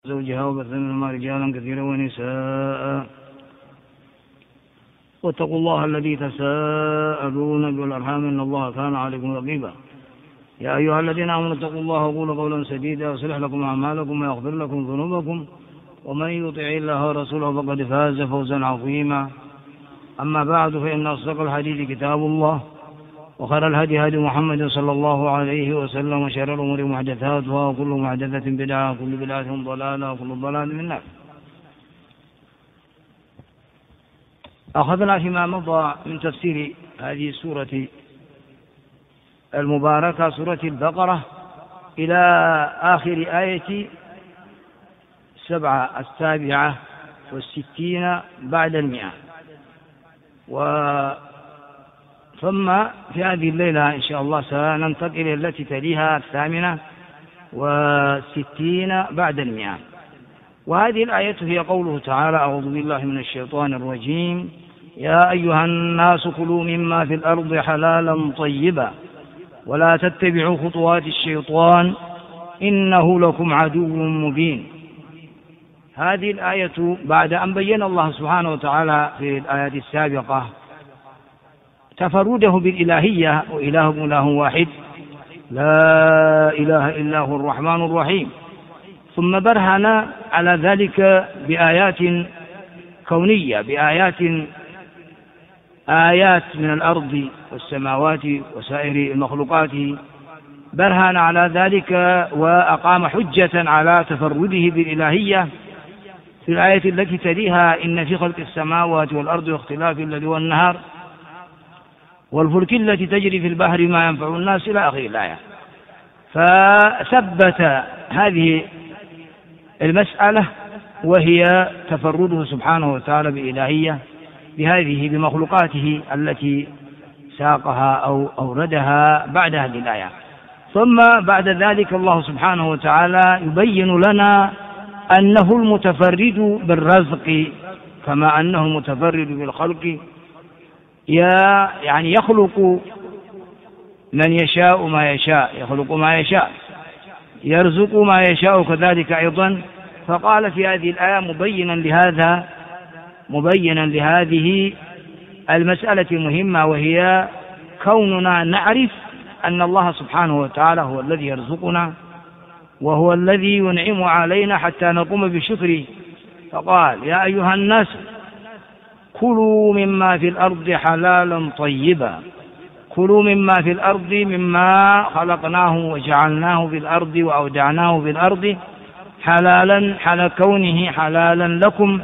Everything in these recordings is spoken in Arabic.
زوجها وبث منهما رجالا كثيرا ونساء واتقوا الله الذي تساءلون به والأرحام إن الله كان عليكم رقيبا. يا أيها الذين آمنوا اتقوا الله وقولوا قولا سديدا يصلح لكم أعمالكم ويغفر لكم ذنوبكم ومن يطع الله ورسوله فقد فاز فوزا عظيما. أما بعد فإن أصدق الحديث كتاب الله وخير الهدي هدي محمد صلى الله عليه وسلم وشر الأمور محدثاتها وكل محدثة بدعة وكل بدعة ضلالة وكل ضلال في النار. أخذنا فيما مضى من تفسير هذه السورة المباركة سورة البقرة إلى آخر آية 67 بعد 100. ثم في هذه الليلة إن شاء الله سننتقل إلى التي تليها 68 بعد 100. وهذه الآية هي قوله تعالى: أعوذ بالله من الشيطان الرجيم: يا أيها الناس كلوا مما في الأرض حلالا طيبا ولا تتبعوا خطوات الشيطان إنه لكم عدو مبين. هذه الآية بعد أن بين الله سبحانه وتعالى في الآيات السابقة تفرده بالإلهية وإلهكم إله واحد لا إله إلا هو الرحمن الرحيم، ثم برهن على ذلك بآيات كونية، آيات من الأرض والسماوات وسائر المخلوقات، برهن على ذلك وأقام حجة على تفرده بالإلهية في الآية التي تليها: إن في خلق السماوات والأرض واختلاف الليل والنهار والفلك التي تجري في البحر ما ينفع الناس إلى آخر الآية. فثبت هذه المسألة وهي تفرده سبحانه وتعالى بإلهية بمخلوقاته التي ساقها أو أوردها بعد هذه الآية. ثم بعد ذلك الله سبحانه وتعالى يبين لنا أنه المتفرد بالرزق كما أنه المتفرد بالخلق، يعني يخلق من يشاء ما يشاء، يخلق ما يشاء، يرزق ما يشاء كذلك أيضا. فقال في هذه الآية مبينا لهذه المسألة المهمة، وهي كوننا نعرف أن الله سبحانه وتعالى هو الذي يرزقنا وهو الذي ينعم علينا حتى نقوم بشكره. فقال: يا أيها الناس كلوا مما في الأرض حلالا طيبا، كلوا مما في الأرض مما خلقناه وجعلناه في الأرض وأودعناه في الأرض حلالا، حال كونه حلالا لكم،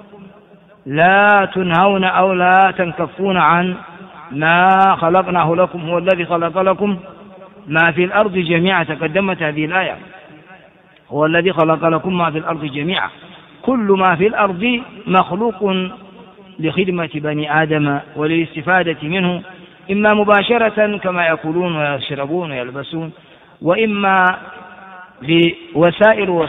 لا تنهون أو لا تنكفون عن ما خلقناه لكم. هو الذي خلق لكم ما في الأرض جميعا، تقدمت هذه الآية: هو الذي خلق لكم ما في الأرض جميعا. كل ما في الأرض مخلوق لخدمة بني آدم وللاستفادة منه، إما مباشرة كما يأكلون ويشربون ويلبسون، وإما بوسائل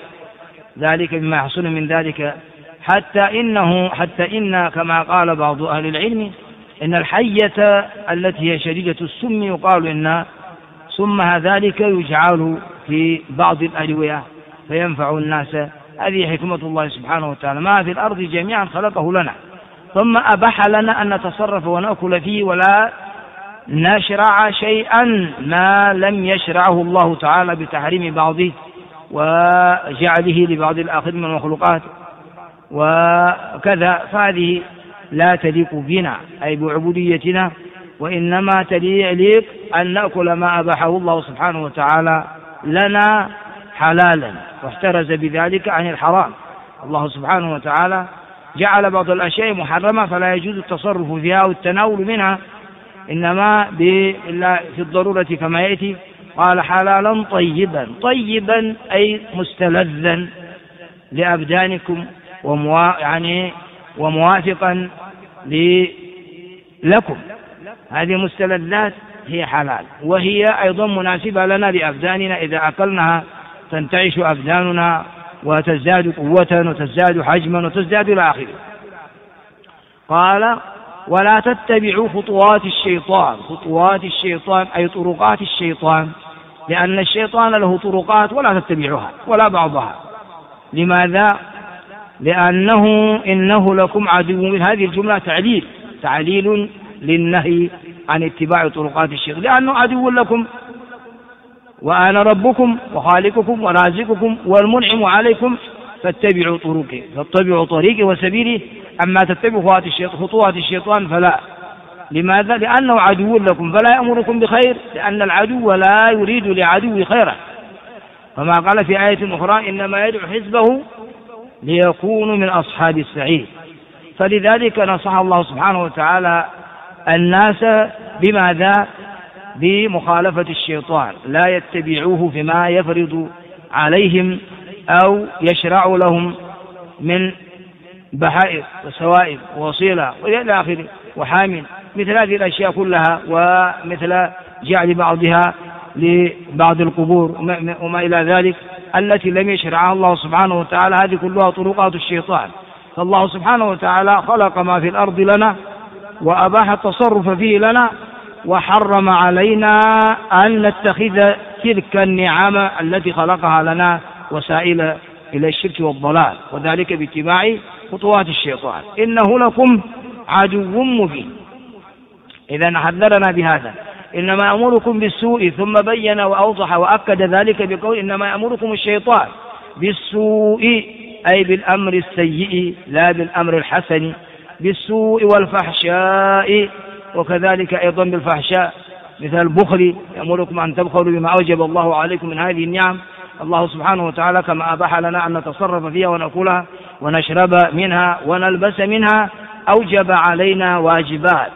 ذلك بما يحصل من ذلك، حتى إن كما قال بعض أهل العلم إن الحية التي هي شديدة السم يقال إن سمها ذلك يجعل في بعض الأدوية فينفع الناس. هذه حكمة الله سبحانه وتعالى: ما في الأرض جميعا خلقه لنا، ثم أباح لنا أن نتصرف ونأكل فيه ولا نشرع شيئا ما لم يشرعه الله تعالى بتحريم بعضه وجعله لبعض الآخر من المخلوقات وكذا. فهذه لا تليق بنا أي بعبوديتنا، وإنما تليق أن نأكل ما أباحه الله سبحانه وتعالى لنا حلالا، واحترز بذلك عن الحرام. الله سبحانه وتعالى جعل بعض الأشياء محرمة فلا يجوز التصرف فيها والتناول منها، إنما في الضرورة كما يأتي. قال: حلالا طيبا أي مستلذا لأبدانكم وموافقا لكم. هذه المستلذات هي حلال، وهي أيضا مناسبة لنا لأبداننا، إذا أكلناها تنتعش أبداننا وتزداد قوة وتزداد حجما وتزداد إلى آخره. قال: ولا تتبعوا خطوات الشيطان أي طرقات الشيطان، لأن الشيطان له طرقات ولا تتبعها ولا بعضها، لماذا؟ لأنه إنه لكم عدو. من هذه الجملة تعليل للنهي عن اتباع طرقات الشيطان، لأنه عدو لكم، وأنا ربكم وخالقكم ورازقكم والمنعم عليكم فاتبعوا طريقي وسبيلي، أما تتبعوا خطوات الشيطان فلا. لماذا؟ لأنه عدو لكم فلا يأمركم بخير، لأن العدو لا يريد لعدو خيرا، كما قال في آية أخرى إنما يدعو حزبه ليكونوا من أصحاب السعير. فلذلك نصح الله سبحانه وتعالى الناس بماذا؟ بمخالفة الشيطان، لا يتبعوه فيما يفرض عليهم أو يشرع لهم من بحائر وسوائب ووصيلة وإلى آخره وحامل، مثل هذه الأشياء كلها، ومثل جعل بعضها لبعض القبور وما إلى ذلك التي لم يشرعها الله سبحانه وتعالى، هذه كلها طرقات الشيطان. فالله سبحانه وتعالى خلق ما في الأرض لنا وأباح التصرف فيه لنا، وحرم علينا أن نتخذ تلك النعم التي خلقها لنا وسائل إلى الشرك والضلال، وذلك باتباع خطوات الشيطان. إنه لكم عدو مبين. إذا حذرنا بهذا، إنما يأمركم بالسوء، ثم بين وأوضح وأكد ذلك بقول إنما يأمركم الشيطان بالسوء، أي بالأمر السيء لا بالأمر الحسن، بالسوء والفحشاء، وكذلك أيضا بالفحشاء مثل البخل، يأمركم أن تبخلوا بما أوجب الله عليكم من هذه النعم. الله سبحانه وتعالى كما أباح لنا أن نتصرف فيها ونأكلها ونشرب منها ونلبس منها، أوجب علينا واجبات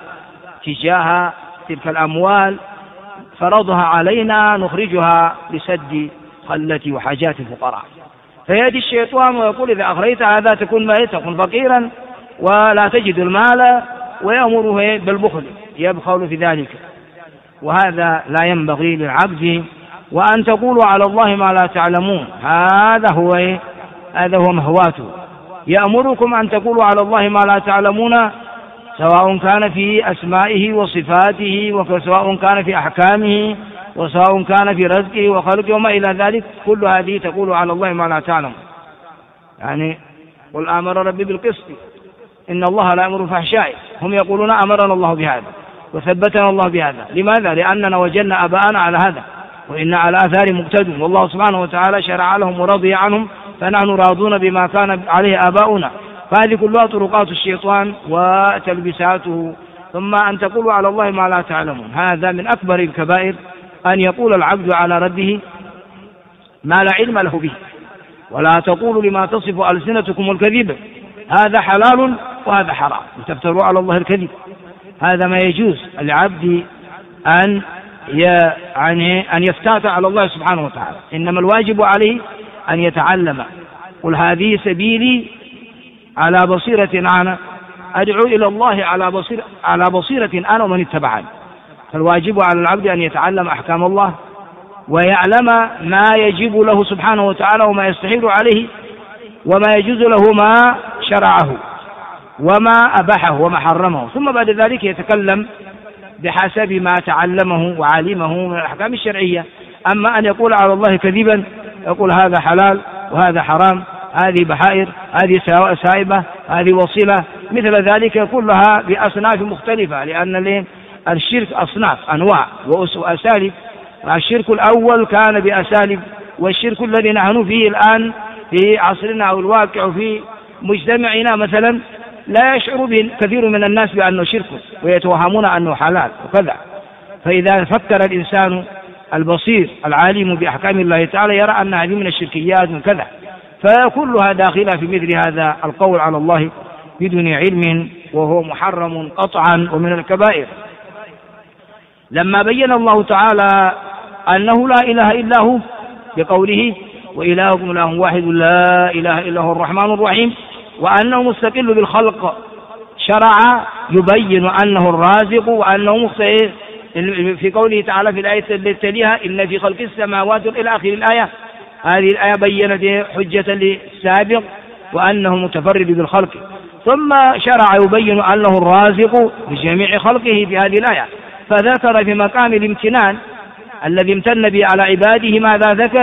تجاه تلك الأموال فرضها علينا نخرجها لسد خلة وحاجات الفقراء. فيأتي الشيطان ويقول إذا أخرجت هذا تكون تكون فقيرا ولا تجد المال، ويأمره بالبخل، يبخل في ذلك، وهذا لا ينبغي للعبد. وأن تقولوا على الله ما لا تعلمون، هذا هو مهواته. يأمركم أن تقولوا على الله ما لا تعلمون، سواء كان في أسمائه وصفاته، وسواء كان في أحكامه، وسواء كان في رزقه وخلقه وما إلى ذلك، كل هذه تقول على الله ما لا تعلم. يعني قل آمر ربي بالقسط إن الله لا يأمر بالفحشاء، هم يقولون أمرنا الله بهذا وثبتنا الله بهذا. لماذا؟ لأننا وجدنا آباءنا على هذا، وإن على آثار مقتدون، والله سبحانه وتعالى شرع لهم ورضي عنهم، فنحن راضون بما كان عليه آباؤنا. فهذه كلها طرقات الشيطان وتلبساته. ثم أن تقولوا على الله ما لا تعلمون، هذا من أكبر الكبائر، أن يقول العبد على ربه ما لا علم له به. ولا تقولوا لما تصف ألسنتكم الكذب، هذا حلال وهذا حرام، تفتروا على الله الكذب. هذا ما يجوز العبد أن يفتات على الله سبحانه وتعالى، إنما الواجب عليه أن يتعلم. قل هذه سبيلي على بصيرة أنا أدعو إلى الله على بصيرة أنا ومن اتبعني. فالواجب على العبد أن يتعلم أحكام الله ويعلم ما يجب له سبحانه وتعالى وما يستحيل عليه، وما يجوز له ما شرعه وما أباحه وما حرمه، ثم بعد ذلك يتكلم بحسب ما تعلمه وعلمه من الأحكام الشرعية. أما أن يقول على الله كذبا، يقول هذا حلال وهذا حرام، هذه بحائر، هذه سائبة، هذه وصلة، مثل ذلك كلها بأصناف مختلفة، لأن الشرك أصناف أنواع وأساليب. الشرك الأول كان بأساليب، والشرك الذي نحن فيه الآن في عصرنا أو الواقع في مجتمعنا مثلا لا يشعر به كثير من الناس بأنه شرك، ويتوهمون أنه حلال وكذا. فإذا فكر الإنسان البصير العالم بأحكام الله تعالى يرى أن هذه من الشركيات وكذا، فكلها داخلة في مثل هذا القول على الله بدون علم، وهو محرم قطعا ومن الكبائر. لما بين الله تعالى أنه لا إله إلا هو بقوله وإلهكم إله واحد لا إله إلا هو الرحمن الرحيم، وأنه مستقل بالخلق، شرع يبين أنه الرازق وأنه مختار في قوله تعالى في الآية التي تليها إن في خلق السماوات إلى آخر الآية. هذه الآية بينت حجة للسابق وأنه متفرد بالخلق، ثم شرع يبين أنه الرازق بجميع خلقه في هذه الآية. فذكر في مقام الامتنان الذي امتن به على عباده ماذا ذكر؟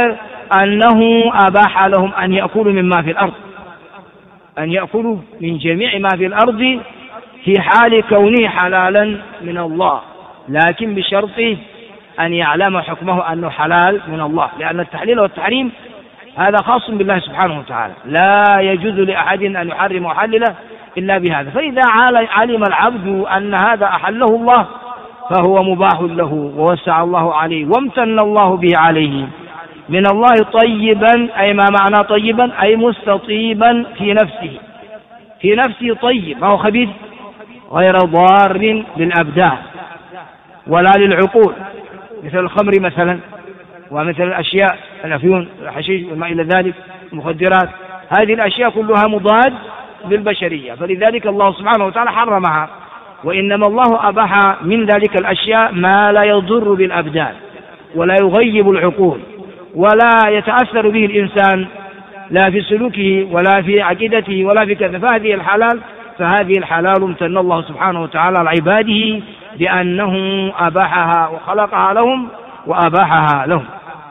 أنه أباح لهم أن يأكلوا مما في الأرض، أن يأكلوا من جميع ما في الأرض في حال كونه حلالا من الله، لكن بشرط أن يعلم حكمه أنه حلال من الله، لأن التحليل والتحريم هذا خاص بالله سبحانه وتعالى، لا يجوز لأحد أن يحرم ويحلله إلا بهذا. فإذا علم العبد أن هذا أحله الله فهو مباح له ووسع الله عليه وامتن الله به عليه من الله طيبا، أي ما معنى طيبا؟ أي مستطيبا في نفسه، في نفسه طيب، ما هو خبيث، غير ضار للأبدان ولا للعقول، مثل الخمر مثلا، ومثل الأشياء الأفيون الحشيش وما إلى ذلك، المخدرات، هذه الأشياء كلها مضاد للبشرية، فلذلك الله سبحانه وتعالى حرمها. وإنما الله أباح من ذلك الأشياء ما لا يضر بالأبدان ولا يغيب العقول ولا يتأثر به الإنسان لا في سلوكه ولا في عقيدته ولا في كذا، فهذه الحلال امتن الله سبحانه وتعالى على عباده بأنه أباحها وخلقها لهم وأباحها لهم.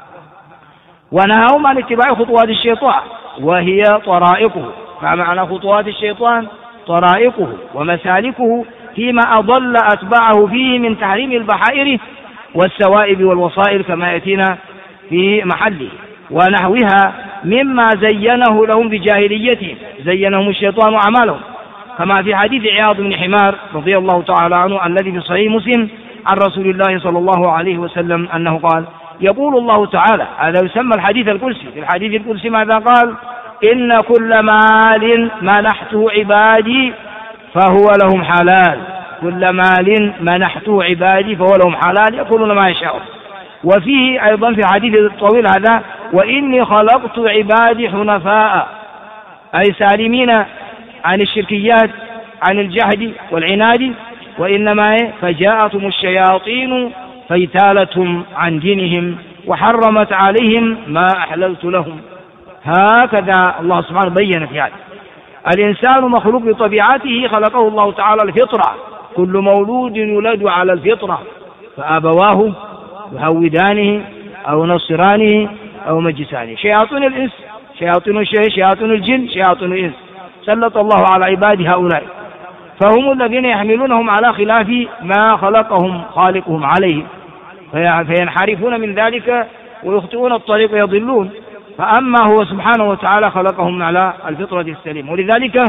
ونهاهم عن اتباع خطوات الشيطان وهي طرائقه، فمعنى خطوات الشيطان طرائقه ومسالكه فيما أضل أتباعه فيه من تحريم البحائر والسوائب والوصائل كما يأتينا في محله ونحوها مما زينه لهم بجاهليتهم، زينهم الشيطان أعمالهم، كما في حديث عياض بن حمار رضي الله تعالى عنه الذي في صحيح مسلم عن رسول الله صلى الله عليه وسلم أنه قال: يقول الله تعالى، هذا يسمى الحديث القدسي، في الحديث القدسي ماذا قال؟ إن كل مال منحته عبادي فهو لهم حلال، كل مال منحته عبادي فهو لهم حلال يأكلون ما يشاءون. وفيه أيضا في حديث الطويل هذا: وإني خلقت عبادي حنفاء، أي سالمين عن الشركيات عن الجهد والعناد، وإنما فجاءتهم الشياطين فاجتالتهم عن دينهم وحرمت عليهم ما أحللت لهم. هكذا الله سبحانه بين في هذا. الإنسان مخلوق بطبيعته، خلقه الله تعالى الفطرة، كل مولود يولد على الفطرة، فأبواه يهودانه أو نصرانه أو مجسانه. شياطين الإنس، شياطين الشيء، شياطين الجن، شياطين الإنس، سلط الله على عباده هؤلاء، فهم الذين يحملونهم على خلاف ما خلقهم خالقهم عليه، فينحرفون من ذلك ويخطئون الطريق ويضلون. فأما هو سبحانه وتعالى خلقهم على الفطرة السليمة. ولذلك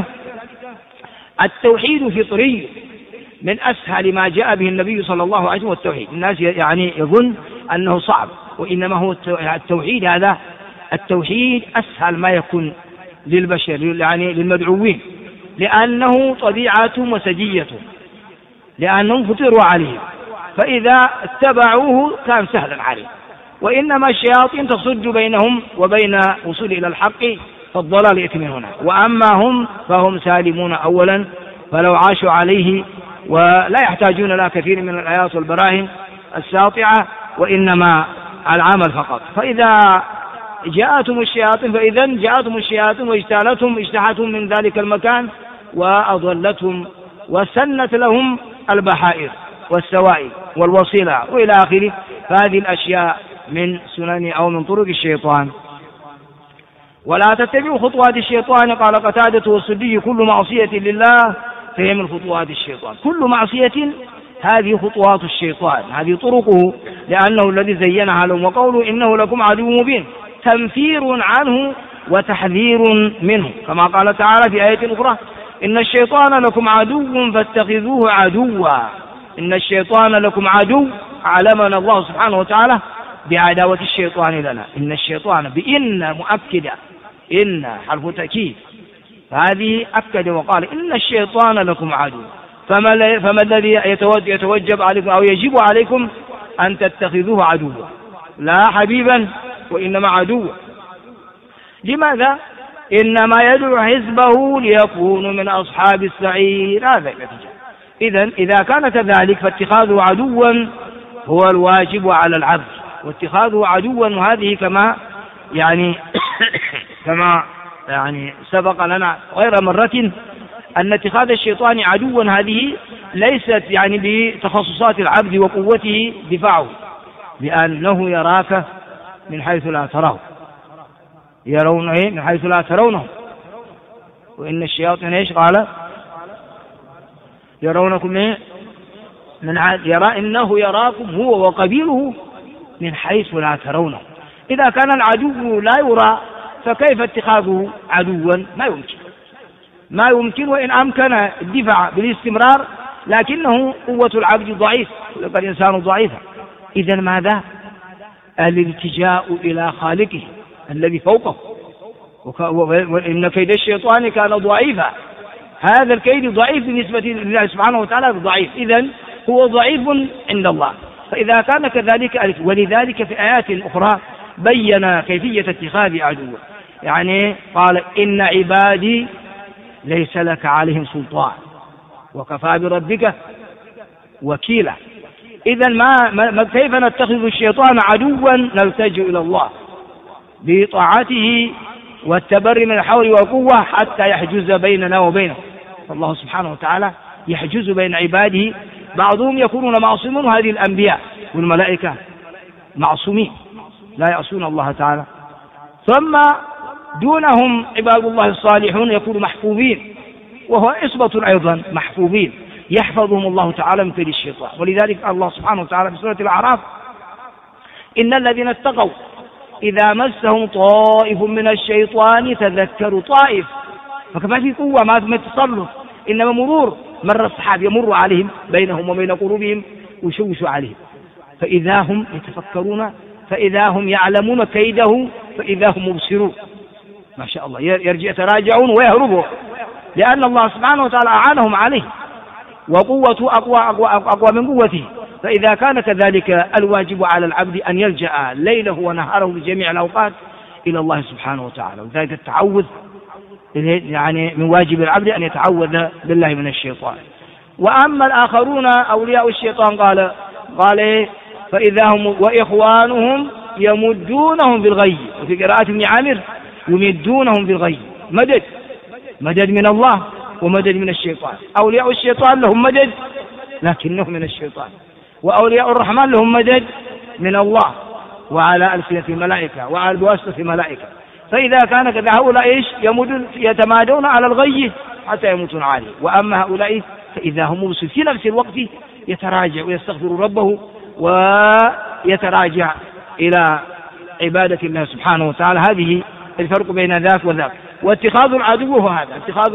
التوحيد فطري، من أسهل ما جاء به النبي صلى الله عليه وسلم التوحيد. الناس يعني يظن أنه صعب، وإنما هو التوحيد، هذا التوحيد أسهل ما يكون للبشر، يعني للمدعوين، لأنه طبيعتهم وسجيتهم، لأنهم فطروا عليه، فإذا اتبعوه كان سهلا عليه. وإنما الشياطين تصد بينهم وبين وصول إلى الحق، فالضلال يأتي من هنا. وأما هم فهم سالمون أولا، فلو عاشوا عليه ولا يحتاجون إلى كثير من الآيات والبراهين الساطعة، وإنما العمل فقط. فإذا جاءتهم الشياطين، فإذا جاءتهم الشياطين واجتالتهم، اجتاحتهم من ذلك المكان وأضلتهم وسنت لهم البحائر والسوائل والوصيلة وإلى آخره. فهذه الأشياء من سنن أو من طرق الشيطان. ولا تتبعوا خطوات الشيطان، قال قتادة والسدي: كل معصية لله فهي من خطوات الشيطان. كل معصية هذه خطوات الشيطان، هذه طرقه، لأنه الذي زينها لهم. وقوله إنه لكم عدو مبين، تنفير عنه وتحذير منه، كما قال تعالى في آية أخرى: إن الشيطان لكم عدو فاتخذوه عدوا. إن الشيطان لكم عدو، علمنا الله سبحانه وتعالى بعداوة الشيطان لنا. إن الشيطان بإن مؤكدة، إن حرف تأكيد، فهذه أكد وقال إن الشيطان لكم عدو. فما الذي يتوجب عليكم أو يجب عليكم أن تتخذوه عدوا، لا حبيبا وإنما عدوا. لماذا؟ إنما يدعو حزبه ليكونوا من أصحاب السعير. هذا النتيجة. إذن إذا كان كذلك فاتخاذه عدوا هو الواجب على العبد، واتخاذه عدوا، وهذه كما يعني سبق لنا غير مرة أن اتخاذ الشيطان عدوا هذه ليست يعني بتخصصات العبد وقوته دفاعه، لأنه يراك من حيث لا تراه، يرون من حيث لا ترونهم، وإن الشياطين إيش قال؟ يرونكم يرى إنه يراكم هو وقبيله من حيث لا ترونه. إذا كان العدو لا يرى فكيف اتخاذه عدوا؟ ما يمكن، وإن أمكن الدفاع بالاستمرار لكنه قوة العبد ضعيف، يبقى الإنسان ضعيفا. إذا ماذا؟ الالتجاء إلى خالقه الذي فوقه، وإن كيد الشيطان كان ضعيفا. هذا الكيد ضعيف بالنسبة لله سبحانه وتعالى، ضعيف، إذن هو ضعيف عند الله. فإذا كان كذلك، ولذلك في آيات أخرى بين كيفية اتخاذ عدوه، يعني قال إن عبادي ليس لك عليهم سلطان وكفى بربك وكيلا. إذن ما كيف نتخذ الشيطان عدوا؟ نلتجئ إلى الله بطاعته والتبري من الحول والقوة حتى يحجز بيننا وبينه. فالله سبحانه وتعالى يحجز بين عباده، بعضهم يكونون معصومون، وهذه الأنبياء والملائكة معصومين لا يعصون الله تعالى. ثم دونهم عباد الله الصالحون يكونوا محفوظين، وهو إصبة أيضا محفوظين يحفظهم الله تعالى من كيد الشيطان. ولذلك الله سبحانه وتعالى في سورة الأعراف إن الذين اتقوا إذا مسهم طائف من الشيطان تذكروا طائف، فكما في قوة ما تصرف، إنما مرور، مر الصحابة يمر عليهم بينهم وبين قلوبهم ويشوش عليهم، فإذا هم يتفكرون، فإذا هم يعلمون كيده، فإذا هم مبصرون. ما شاء الله، يرجع يتراجعون ويهربون، لأن الله سبحانه وتعالى أعانهم عليه، وقوته أقوى من قوته. فإذا كان كذلك الواجب على العبد أن يلجأ ليله ونهاره في جميع الأوقات إلى الله سبحانه وتعالى. وذلك التعوذ يعني من واجب العبد أن يتعوذ بالله من الشيطان. وأما الآخرون أولياء الشيطان قال فإذا هم وإخوانهم يمدونهم بالغي، وفي قراءة ابن عامر يمدونهم بالغي، مدد من الله ومدد من الشيطان. أولياء الشيطان لهم مدد لكنهم من الشيطان، وأولياء الرحمن لهم مدد من الله وعلى ألسنة الملائكة وعلى بواسطة الملائكة. فإذا كان كذا هؤلاء يتمادون على الغي حتى يموتون عليه، وأما هؤلاء فإذا هم مبصرون في نفس الوقت يتراجع ويستغفر ربه ويتراجع إلى عبادة الله سبحانه وتعالى. هذه الفرق بين ذاك وذاك. واتخاذ العدو هو هذا،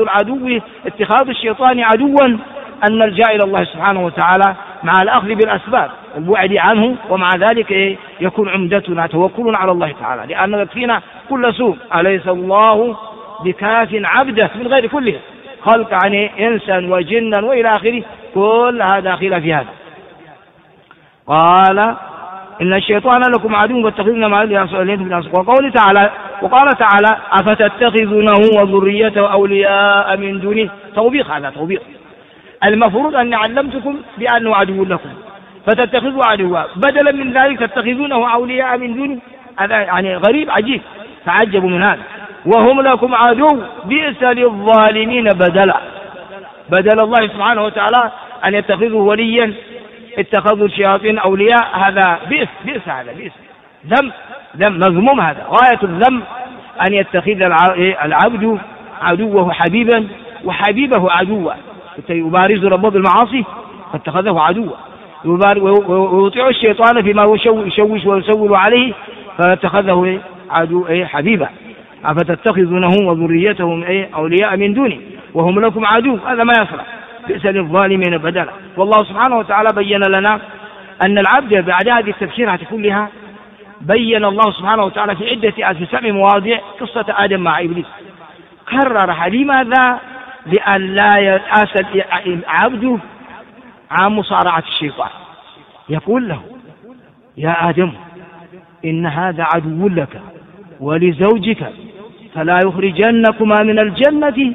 اتخاذ الشيطان عدوا أن نلجأ إلى الله سبحانه وتعالى مع الأخذ بالأسباب والبعد عنه، ومع ذلك يكون عمدتنا توكل على الله تعالى، لأن يكفينا كل سوء. أليس الله بكاف عبده من غير كله، خلق عن إنسا وجنا وإلى آخره، كل هذا داخل في هذا. قال إن الشيطان لكم عدو فاتخذوه مع وقال تعالى أفتتخذونه وذريته أولياء من دونه. توبيخ، هذا توبيخ. المفروض أن علمتكم بأنه عدو لكم فتتخذوا عدوا، بدلا من ذلك تتخذونه أولياء من دونه. هذا يعني غريب عجيب، تعجبوا من هذا. وهم لكم عدو بئس للظالمين بدل الله سبحانه وتعالى أن يتخذوا وليا اتخذوا الشياطين أولياء. هذا بئس، هذا بئس، ذم مذموم. هذا غاية الذم أن يتخذ العبد عدوه حبيبا وحبيبه عدوا، يبارز ربه بالمعاصي فاتخذه عدوا، ويطيع الشيطان فيما يشوش ويسول عليه فاتخذه عدو حبيبا. أفتتخذونه وذريتهم أولياء من دونه وهم لكم عدو، هذا ما يصلح، بئس للظالمين بدلا. والله سبحانه وتعالى بين لنا أن العبد بعد هذه التفسيرات كلها بين الله سبحانه وتعالى في عدة في 7 مواضع قصة آدم مع إبليس، كررها. لماذا؟ لأن لا يأس عبده عن مصارعة الشيطان. يقول له يا آدم إن هذا عدو لك ولزوجك فلا يخرجنكما من الجنة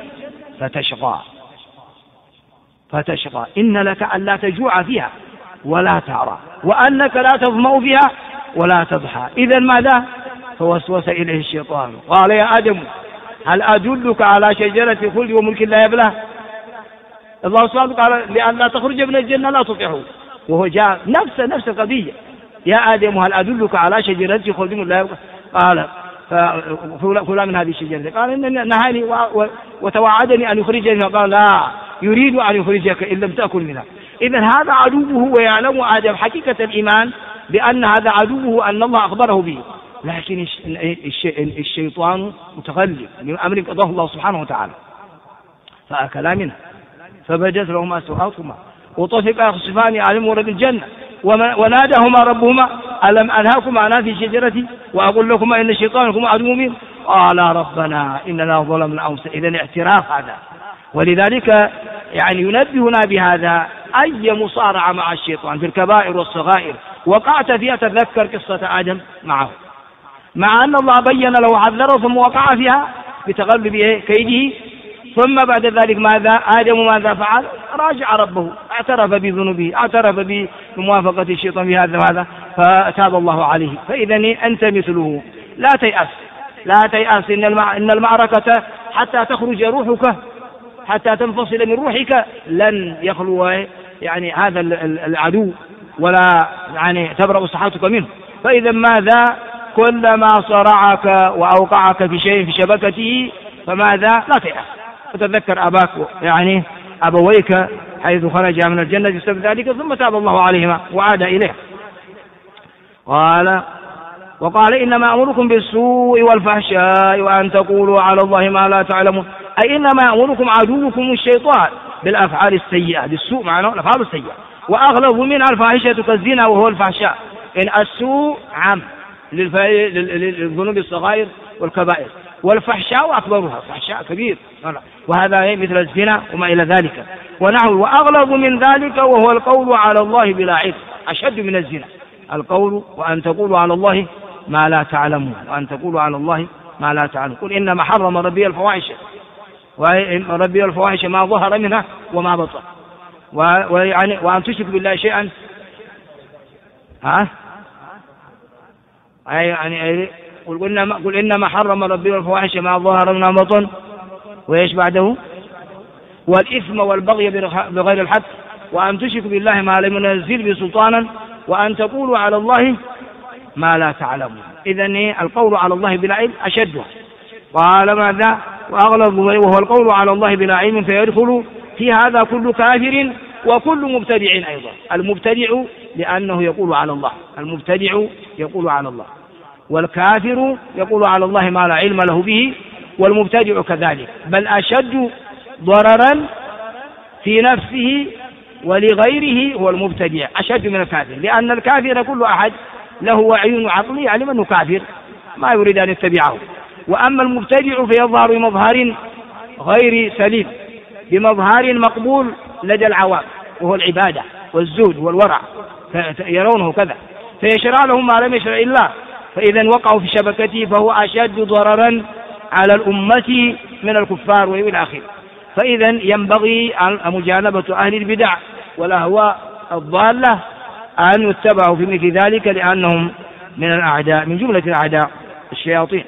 فتشقى إن لك ألا تجوع فيها ولا تعرى وأنك لا تظمأ فيها ولا تضحى. إذا ماذا؟ فوسوس إليه الشيطان قال يا آدم هل أدلك على شجرة خلد وملك لا يبلى؟ الله سبحانه قال لأن لا تخرج من الجنة لا تطيعه، وهو جاء نفس القضية. يا آدم هل أدلك على شجرة خلد لا يبلى؟ قال فكلا من هذه الشجرة. قال إن نهاني وتوعدني أن يخرجني، قال لا يريد أن يخرجك إن لم تأكل منها. إذن هذا عدوه، ويعلم آدم حقيقة الإيمان بأن هذا عدوه، أن الله أخبره به، لكن الشيطان متغلب من أمر قضاه الله سبحانه وتعالى، فأكلا منها فبدت لهما سوآتهما وطفقا يخصفان عليهما ورد الجنة وناداهما ربهما ألم أنهاكما عن هذه الشجرة وأقول لكما إن الشيطان لكما عدو مبين قالا ربنا إننا ظلمنا أنفسنا. إذن اعتراف هذا، ولذلك يعني ينبهنا بهذا أي مصارعة مع الشيطان في الكبائر والصغائر وقعت فيها. تذكر قصة آدم معه، مع أن الله بين له حذره ثم وقع فيها بتغلب كيده، ثم بعد ذلك آدم ماذا فعل؟ راجع ربه، اعترف بذنوبه، اعترف بموافقة الشيطان بهذا وهذا، فتاب الله عليه. فإذا أنت مثله، لا تيأس، لا تيأس. إن المعركة حتى تخرج روحك، حتى تنفصل من روحك، لن يخلو يعني هذا العدو ولا يعني تبرأ صحتك منه. فإذا ماذا؟ كلما صرعك وأوقعك في شيء في شبكته فماذا؟ لا تيأس، وتذكر أباك يعني أبويك حيث خرج من الجنة بسبب ذلك، ثم تاب الله عليهما وعاد إليه. وقال إنما أمركم بالسوء والفحشاء وأن تقولوا على الله ما لا تعلمون، أي إنما أمركم عدوكم الشيطان بالأفعال السيئة، بالسوء معناه الأفعال السيئة، وأغلظ منها الفاحشة كالزنا وهو الفحشاء. إن السوء عام للذنوب الصغائر والكبائر، والفحشاء أكبرها، فحشاء كبير، وهذا مثل الزنا وما إلى ذلك ونحو. وأغلظ من ذلك وهو القول على الله بلا علم، أشد من الزنا القول وأن تقولوا على الله ما لا تعلمون، وأن تقولوا على الله ما لا تعلمون. قل إنما حرم ربي الفواحش، وربي الفواحش ما ظهر منها وما بطن، وأن تشرك بالله شيئا قل إنما حرم ربي الفواحش ما ظهر منها بطن، وإيش بعده؟ والإثم والبغي بغير الحق، وأن تشرك بالله ما لم ينزل بسلطانا، وأن تقولوا على الله ما لا تعلمون. إذن القول على الله بلا علم أشد. قال ماذا؟ وأغلظ وهو القول على الله بلا علم، فيدخل في هذا كل كافر وكل مبتدع أيضا. المبتدع لأنه يقول على الله، المبتدع يقول على الله، والكافر يقول على الله ما لا علم له به، والمبتدع كذلك، بل أشد ضررا في نفسه ولغيره هو المبتدع، أشد من الكافر، لأن الكافر كل أحد له عيون عقلي يعلم أنه كافر ما يريد أن يتبعه، وأما المبتدع فيظهر بمظهر غير سليم، بمظهر مقبول لدى العوام، وهو العبادة والزهد والورع، يرونه كذا، فيشرع لهم ما لم يشرع الله، فإذا وقعوا في شبكته فهو أشد ضررا على الأمة من الكفار وإلى آخره. فإذا ينبغي مجانبة أهل البدع والأهواء الضالة أن يتبعوا في مثل ذلك، لأنهم من الأعداء، من جملة الأعداء الشياطين.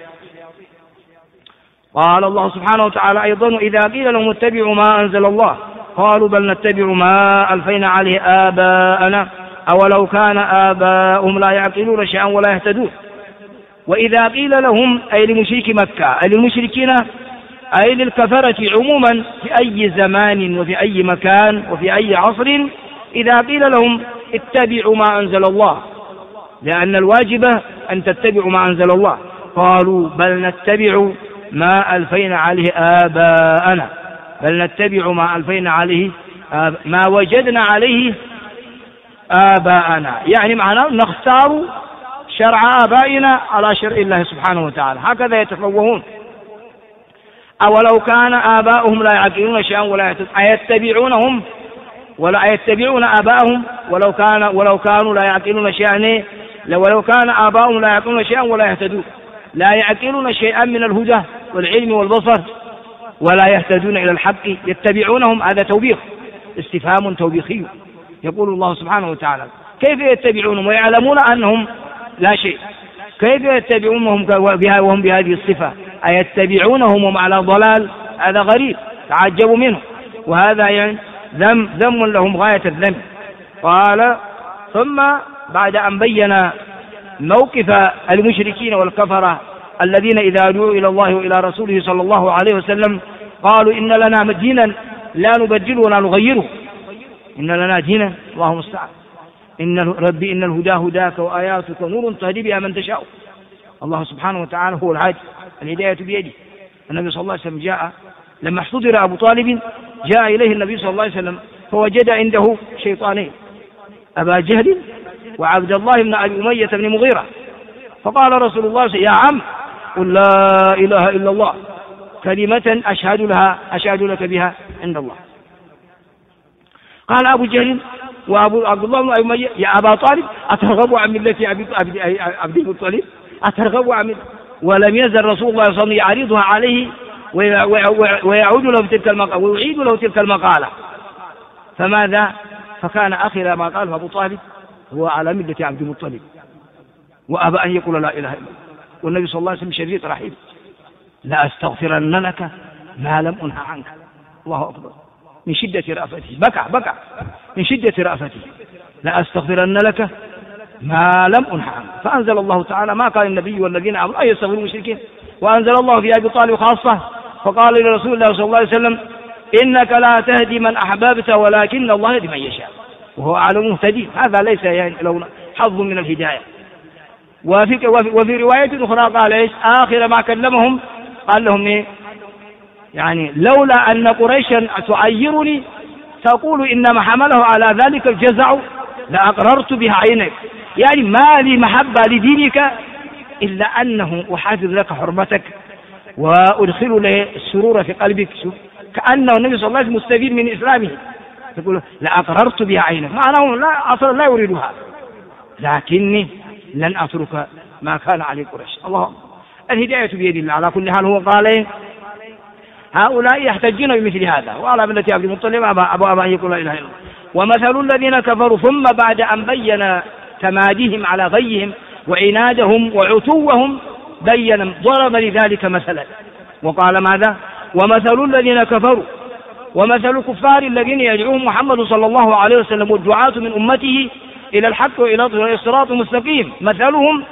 قال الله سبحانه وتعالى أيضا: إذا قيل لهم اتبعوا ما أنزل الله قالوا بل نتبع ما ألفينا عليه آباءنا أولو كان آباؤهم لا يعقلون شيئا ولا يهتدون. وإذا قيل لهم أي لمشرك مكة، أي للمشركين، أي للكفرة عموما في أي زمان وفي أي مكان وفي أي عصر، إذا قيل لهم اتبعوا ما أنزل الله، لأن الواجب أن تتبعوا ما أنزل الله، قالوا بل نتبع ما ألفينا عليه آباءنا، بل نتبع ما ألفينا عليه ما وجدنا عليه آباءنا، يعني معناه نختار شرع آبائنا على شرع الله سبحانه وتعالى، هكذا يتفوهون. أولو كان آباؤهم لا يعقلون شيئا ولا يهتدون، أيتبعونهم ولا يتبعون آباءهم ولو كانوا لا يعقلون شيئا، ولو كان آباؤهم لا يعقلون شيئا ولا يهتدون، لا يعقلون شيئا من الهدى والعلم والبصر ولا يهتدون إلى الحق، يتبعونهم، هذا توبيخ، استفهام توبيخي. يقول الله سبحانه وتعالى: كيف يتبعونهم ويعلمون أنهم لا شيء؟ كيف يتبعونهم وهم بهذه الصفة؟ أيتبعونهم وهم على ضلال؟ هذا غريب، تعجبوا منه، وهذا يعني ذم لهم غاية الذم. قال: ثم بعد أن بين موقف المشركين والكفرة الذين إذا دعوا إلى الله وإلى رسوله صلى الله عليه وسلم قالوا إن لنا دينا لا نبدله ولا نغيره، إن لنا دينا، اللهم المستعان، إن ربي إن الهدى هداك وآياتك نور تهدي بها من تشاء. الله سبحانه وتعالى هو الهادي، الهداية بيده. النبي صلى الله عليه وسلم جاء لما احتضر أبو طالب، جاء إليه النبي صلى الله عليه وسلم فوجد عنده شيطانين، أبا جهل وعبد الله بن أبي أمية بن مغيرة، فقال رسول الله يا عم قل لا إله إلا الله كلمة أشهد لك بها عند الله. قال أبو جهل وأبو عبد الله بن أبي أمية يا أبا طالب أترغب عن ملة عبد المطلب؟ أترغب عن ولم يزل رسول الله صلى الله عليه وسلم يعرضها عليه ويعود له تلك المقالة ويعيد له تلك المقالة. فماذا؟ فكان آخر ما قال أبو طالب هو على ملة عبد المطلب، وأبى أن يقول لا إله إلا الله. والنبي صلى الله عليه وسلم شديد رحيم، لا أستغفرن لك ما لم أنه عنك. الله أكبر، من شدة رأفته بكى من شدة رأفته، لا أستغفرن لك ما لم أنه عنك. فأنزل الله تعالى ما قال النبي والذين آمنوا أن يستغفروا المشركين، وأنزل الله في أبي طالب خاصة فقال لرسول الله صلى الله عليه وسلم إنك لا تهدي من أحببت ولكن الله يهدي من يشاء وهو أعلم المهتدين. هذا ليس يعني له حظ من الهداية. وفي رواية أخرى قال إيش آخر ما كلمهم؟ قال لهم إيه؟ يعني لولا أن قريشا تعيرني تقول إنما حمله على ذلك الجزع لأقررت بها عينك، يعني ما لي محبة لدينك إلا أنه أحافظ لك حرمتك وأدخل له السرور في قلبك. كأنه النبي صلى الله عليه وسلم مستفيد من إسلامه، يقول لأقررت بها عينك، معناه أصلا لا يريدها، لكني لن أترك ما كان عليه قريش. الله، الهداية بيد الله. على كل حال هو قال هؤلاء يحتجون بمثل هذا، وعلى ملة عبد المطلب أبا أن يقول لا إله إلا الله. ومثل الذين كفروا ثم بعد أن بين تماديهم على غيهم وعنادهم وعتوهم بين ضرب لذلك مثلا وقال ماذا؟ ومثل الذين كفروا ومثل الكفار الذين يدعوهم محمد صلى الله عليه وسلم والدعاة من أمته إلى الحق وإلى الصراط المستقيم مثلهم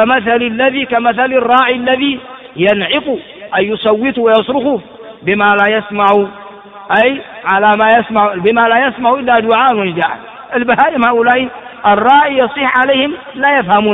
كمثل الراعي الذي ينعق أي يصوت ويصرخ بما لا يسمع، أي على ما يسمع بما لا يسمع إلا دعاء ونداء. البهائم هؤلاء الراعي يصيح عليهم لا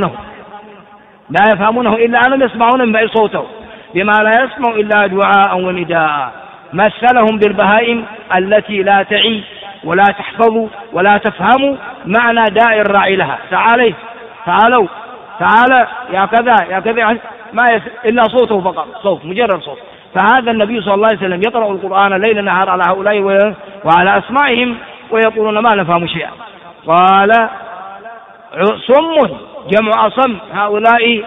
يفهمونه إلا أنهم يسمعون من صوته بما لا يسمع إلا دعاء ونداء. مثلهم بالبهائم التي لا تعي ولا تحفظ ولا تفهم معنى داء الراعي لها. تعالوا يا كذا ما إلا صوته فقط، صوت مجرد صوت. فهذا النبي صلى الله عليه وسلم يقرأ القرآن ليل نهار على هؤلاء وعلى أسماعهم ويقولون ما نفهم شيئا. قال صم جمع أصم، هؤلاء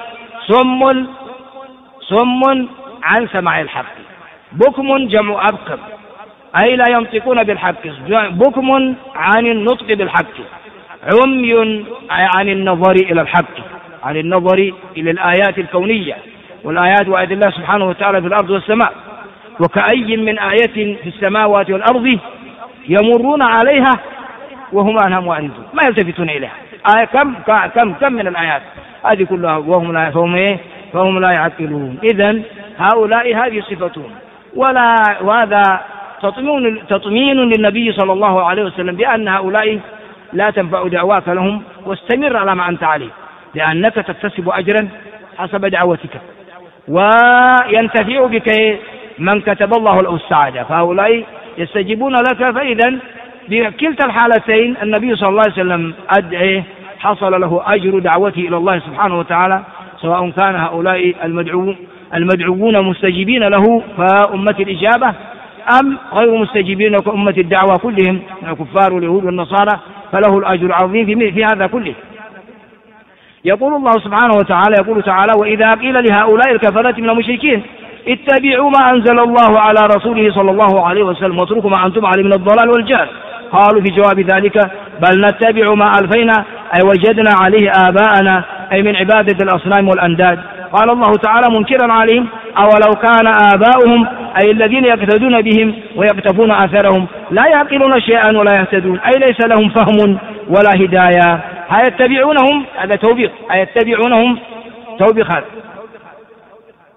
صم عن سماع الحق، بكم جمع أبكم أي لا ينطقون بالحق، بكم عن النطق بالحق، عمي عن النظر إلى الحق، عن النظر إلى الآيات الكونية والآيات وآيات الله سبحانه وتعالى في الأرض والسماء. وكأي من آية في السماوات والأرض يمرون عليها وهم عنها معرضون ما يلتفتون إليها. آية كم من الآيات هذه كلها فهم لا يعقلون. إذن هؤلاء هذه صفتهم، وهذا تطمين للنبي صلى الله عليه وسلم بأن هؤلاء لا تنفع دعواك لهم، واستمر على ما أنت عليه لأنك تكتسب أجرا حسب دعوتك، وينتفع بك من كتب الله له السعادة، فهؤلاء يستجيبون لك. فإذا بكلتا الحالتين النبي صلى الله عليه وسلم حصل له أجر دعوته إلى الله سبحانه وتعالى، سواء كان هؤلاء المدعوون مستجيبين له فأمة الإجابة أم غير مستجيبين كأمة الدعوة كلهم من الكفار واليهود والنصارى، فله الأجر العظيم في هذا كله. يقول الله سبحانه وتعالى يقول تعالى وإذا قيل لهؤلاء الكفرة من المشركين اتبعوا ما أنزل الله على رسوله صلى الله عليه وسلم واتركوا ما أنتم عليه من الضلال والجهل، قالوا في جواب ذلك بل نتبع ما ألفينا أي وجدنا عليه آباءنا أي من عبادة الأصنام والأنداد. قال الله تعالى منكرا عليهم أولو كان آباؤهم أي الذين يقتدون بهم ويقتفون آثارهم لا يعقلون شيئا ولا يهتدون أي ليس لهم فهم ولا هداية. هيتبعونهم هذا توبيخ، هيتبعونهم توبيخ هذا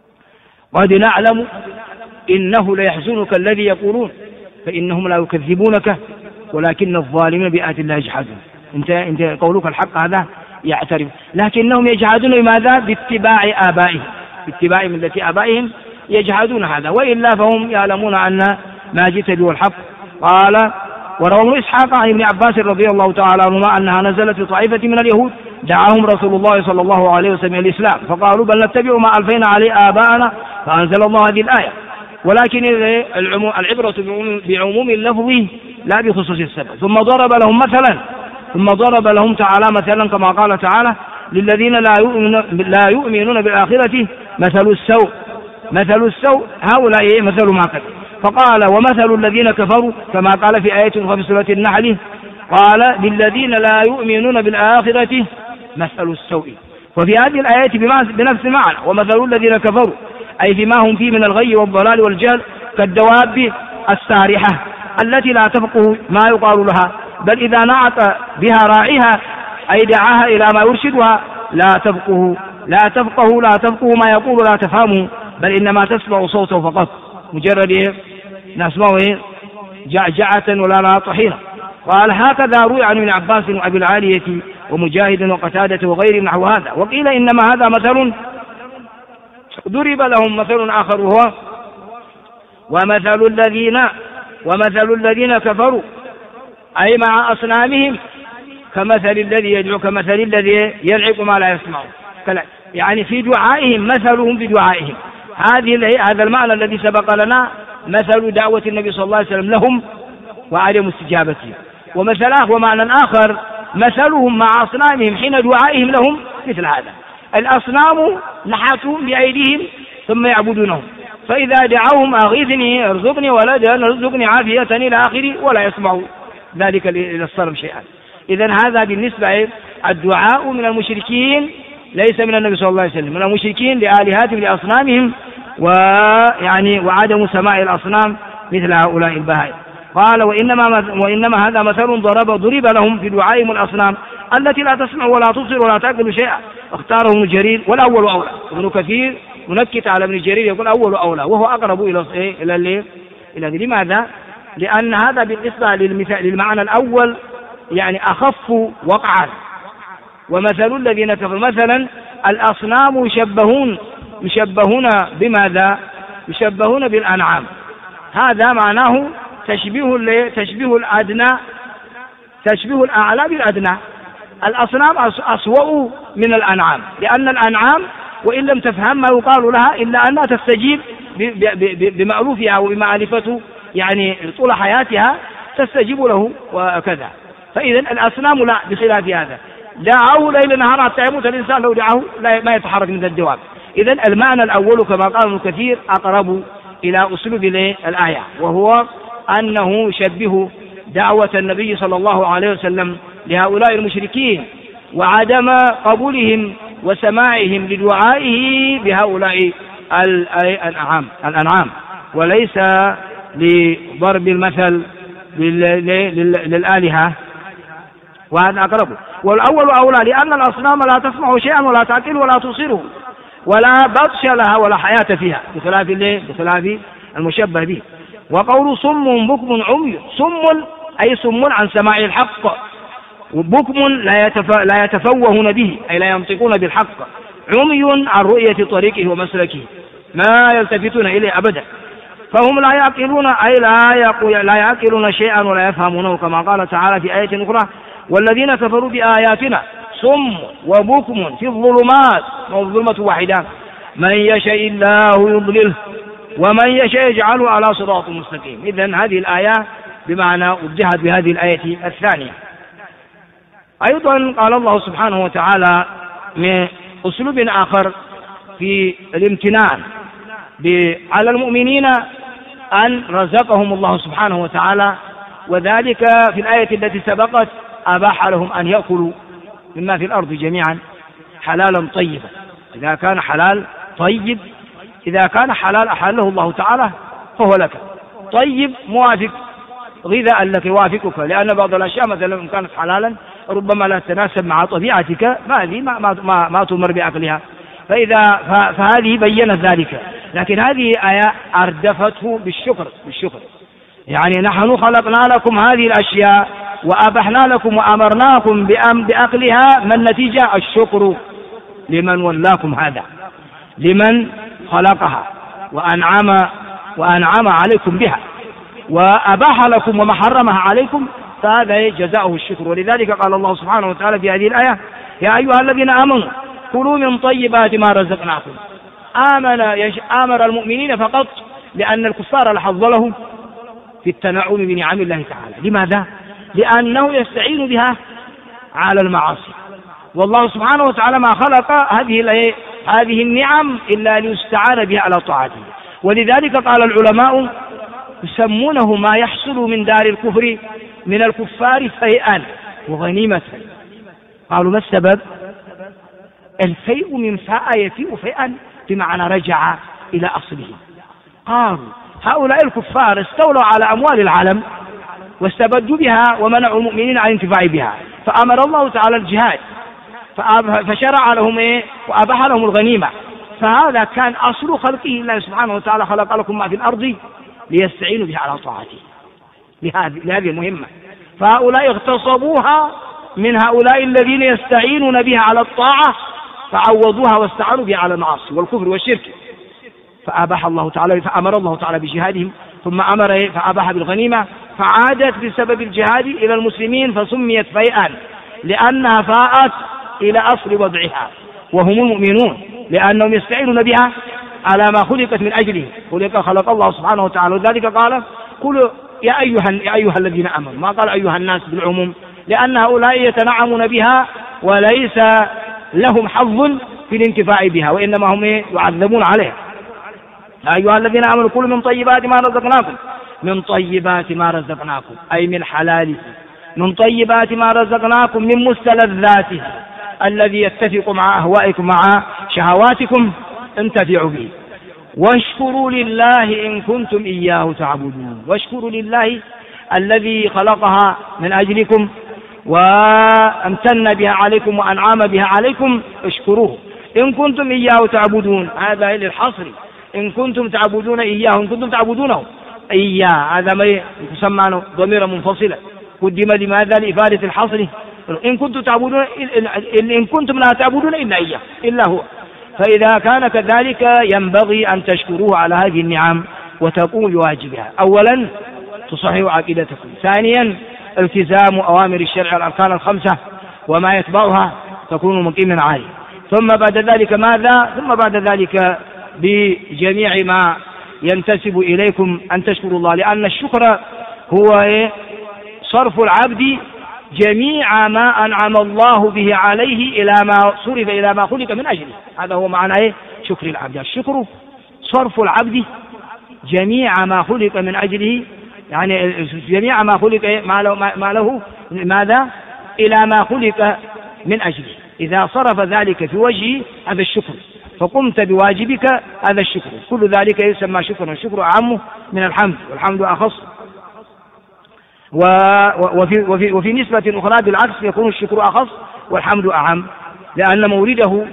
قد نعلم إنه ليحزنك الذي يقولون فإنهم لا يكذبونك ولكن الظالمين بآيات الله يجحدون. انت قولك الحق هذا يعترف، لكنهم يجحدون بماذا؟ باتباع آبائهم، باتباع ملة آبائهم يجحدون هذا، وإلا فهم يعلمون أن ما جئت به الحق. قال وروى ابن إسحاق عن ابن عباس رضي الله تعالى عنهما أنها نزلت في طائفة من اليهود دعاهم رسول الله صلى الله عليه وسلم الإسلام فقالوا بل نتبع ما ألفينا عليه آباءنا فأنزل الله هذه الآية. ولكن العبرة بعموم اللفظ لا بخصوص السبب. ثم ضرب لهم تعالى مثلا كما قال تعالى للذين لا يؤمنون بالآخرة مثل السوء هؤلاء مثل ما قد. فقال ومثل الذين كفروا كما قال في آية في سورة النحل قال للذين لا يؤمنون بالآخرة مثل السوء. وفي هذه الآيات بنفس المعنى ومثل الذين كفروا أي فيما هم فيه من الغي والضلال والجهل كالدواب السارحة التي لا تفقه ما يقال لها بل إذا نعت بها راعيها أي دعاها إلى ما يرشدها لا تفقه ما يقول لا تفهمه بل إنما تسمع صوته فقط مجرد نسمعه جعجعة ولا طحينة. قال هكذا روي عن ابن عباس وأبي العالية ومجاهد وقتادة وغيرهم نحو هذا. وقيل إنما هذا مثل ضرب لهم مثل آخر وهو ومثل الذين كفروا أي مع أصنامهم كمثل الذي يدعو كمثل الذي يلعق ما لا يسمع يعني في دعائهم مثلهم بدعائهم. هذا المعنى الذي سبق لنا مثل دعوة النبي صلى الله عليه وسلم لهم وعدم استجابتهم. ومعنى آخر مثلهم مع أصنامهم حين دعائهم لهم مثل هذا. الأصنام نحتهم بأيديهم ثم يعبدونهم فإذا دعوهم أغيثني ارزقني ولدا ارزقني عافية إلى آخره ولا يسمعوا ذلك للصنم شيئا. إذن هذا بالنسبة الدعاء من المشركين ليس من النبي صلى الله عليه وسلم، من المشركين لآلهاتهم لأصنامهم وعدم سماع الأصنام مثل هؤلاء البهائم. قال وإنما هذا مثل ضرب لهم في دعائهم الأصنام التي لا تسمع ولا تبصر ولا تأكل شيئا. اختاره ابن جرير والأول أولى. ابن كثير منكت على ابن جرير يقول أول أولى وهو أقرب إلى لماذا؟ لأن هذا بالنسبة للمعنى الأول يعني أخف وقعا. ومثل الذين كفروا مثلا الأصنام يشبهون بماذا؟ يشبهون بالأنعام. هذا معناه تشبيه الأدنى تشبيه الأعلى بالأدنى. الأصنام أسوأ من الأنعام لأن الأنعام وإن لم تفهم ما يقال لها إلا أنها تستجيب بمألوفها وبمعرفة يعني طول حياتها تستجيب له وكذا. فإذا الأصنام لا بخلاف هذا دعاه ليل نهار حتى يموت الإنسان لو دعاه ما يتحرك من الدواب. إذا المعنى الأول كما قال ابن كثير أقرب إلى أسلوب الآية وهو أنه يشبه دعوة النبي صلى الله عليه وسلم لهؤلاء المشركين وعدم قبولهم وسماعهم لدعائه بهؤلاء الأنعام وليس لضرب المثل للآلهة. وهذا أقرب. والأول أولى لأن الأصنام لا تسمع شيئا ولا تأكل ولا تصيره ولا بطش لها ولا حياة فيها بخلاف المشبه به. وقول صم بكم عمي أي صم عن سماع الحق وبكم لا يتفوهون به أي لا ينطقون بالحق عمي عن رؤية طريقه ومسلكه ما يلتفتون إليه أبدا فهم لا يعقلون أي لا يعقلون شيئا ولا يفهمونه كما قال تعالى في آية أخرى والذين كفروا بآياتنا صم وبكم في الظلمات والظلمة واحدة من يشاء الله يضلله ومن يشاء يجعله على صراط مستقيم. إذن هذه الآية بمعنى وجهت بهذه الآية الثانية. أيضا قال الله سبحانه وتعالى من أسلوب آخر في الامتنان على المؤمنين أن رزقهم الله سبحانه وتعالى وذلك في الآية التي سبقت أباح لهم أن يأكلوا مما في الأرض جميعا حلالا طيبا. إذا كان حلال طيب إذا كان حلال أحله الله تعالى فهو لك طيب موافق غذاء لك يوافقك لأن بعض الأشياء مثلا إن كانت حلالا ربما لا تتناسب مع طبيعتك فهذه ما تمر بعقلها فهذه بينت ذلك. لكن هذه آية أردفته بالشكر يعني نحن خلقنا لكم هذه الأشياء وأبحنا لكم وأمرناكم بأكلها، ما النتيجة؟ الشكر لمن ولاكم هذا، لمن خلقها وأنعم عليكم بها وأباح لكم وما حرمها عليكم، فهذا جزاؤه الشكر. ولذلك قال الله سبحانه وتعالى في هذه الآية: يا أيها الذين آمنوا كلوا من طيبات ما رزقناكم. آمر المؤمنين فقط، لأن الكفار لا حظ لهم في التنعم بنعم الله تعالى. لماذا؟ لأنه يستعين بها على المعاصي، والله سبحانه وتعالى ما خلق هذه النعم إلا ليستعان بها على طاعته. ولذلك قال العلماء يسمونه ما يحصل من دار الكفر من الكفار فيئا وغنيمة. قالوا: ما السبب؟ الفيء من فاء يفيء فيئا، بمعنى رجع إلى أصله. قالوا: هؤلاء الكفار استولوا على أموال العالم واستبدوا بها ومنعوا المؤمنين عن الانتفاع بها، فأمر الله تعالى الجهاد فشرع لهم وأباح لهم الغنيمة. فهذا كان أصل خلقه الله سبحانه وتعالى: خلق لكم ما في الأرض ليستعينوا بها على طاعته، لهذه المهمة. فهؤلاء اغتصبوها من هؤلاء الذين يستعينون بها على الطاعة، فعوضوها واستعانوا بها على المعاصي والكفر والشرك. فأباح الله تعالى، فأمر الله تعالى بجهادهم، ثم أمر فأباح بالغنيمة، فعادت بسبب الجهاد إلى المسلمين فسميت فيئا، لأنها فاءت إلى أصل وضعها، وهم المؤمنون، لأنهم يستعينون بها على ما خلقت من أجله. خلق الله سبحانه وتعالى. وذلك قال: قل يا أيها الذين آمنوا، ما قال أيها الناس بالعموم، لأن هؤلاء يتنعمون بها وليس لهم حظ في الانتفاع بها، وإنما هم يعذبون عليها. يا أيها الذين آمنوا كلوا من طيبات ما رزقناكم، من طيبات ما رزقناكم أي من حلاله، من طيبات ما رزقناكم من مستلذاته الذي يتفق مع أهوائكم مع شهواتكم، انتفعوا به. واشكروا لله إن كنتم إياه تعبدون. واشكروا لله الذي خلقها من أجلكم وامتن بها عليكم وأنعم بها عليكم، اشكروه إن كنتم إياه تعبدون. هذا للحصر، إن كنتم تعبدون إياه، إن كنتم تعبدونه إياه، هذا ما يسمى ضمير منفصلة، قدم لماذا؟ لإفادة الحصر. إن كنتم تعبدون، إن كنتم لا تعبدون إلا إياه، إلا هو. فإذا كان كذلك ينبغي أن تشكروه على هذه النعم وتقوموا بواجبها. أولا تصححوا عقيدتكم، ثانيا التزام أوامر الشرع الأركان الخمسة وما يتبعها تكون مقيما عليه. ثم بعد ذلك ماذا؟ ثم بعد ذلك بجميع ما ينتسب إليكم أن تشكروا الله، لأن الشكر هو صرف العبد جميع ما أنعم الله به عليه إلى ما صرف إلى ما خلق من أجله. هذا هو معنى شكر العبد. الشكر صرف العبد جميع ما خلق من أجله، يعني جميع ما خلق ما له ماذا؟ إلى ما خلق من أجله. إذا صرف ذلك في وجهه هذا الشكر، فقمت بواجبك هذا الشكر، كل ذلك يسمى شكرا. الشكر أعم من الحمد، والحمد أخص. وفي نسبة أخرى بالعكس يكون الشكر أخص والحمد أعم، لأن مورده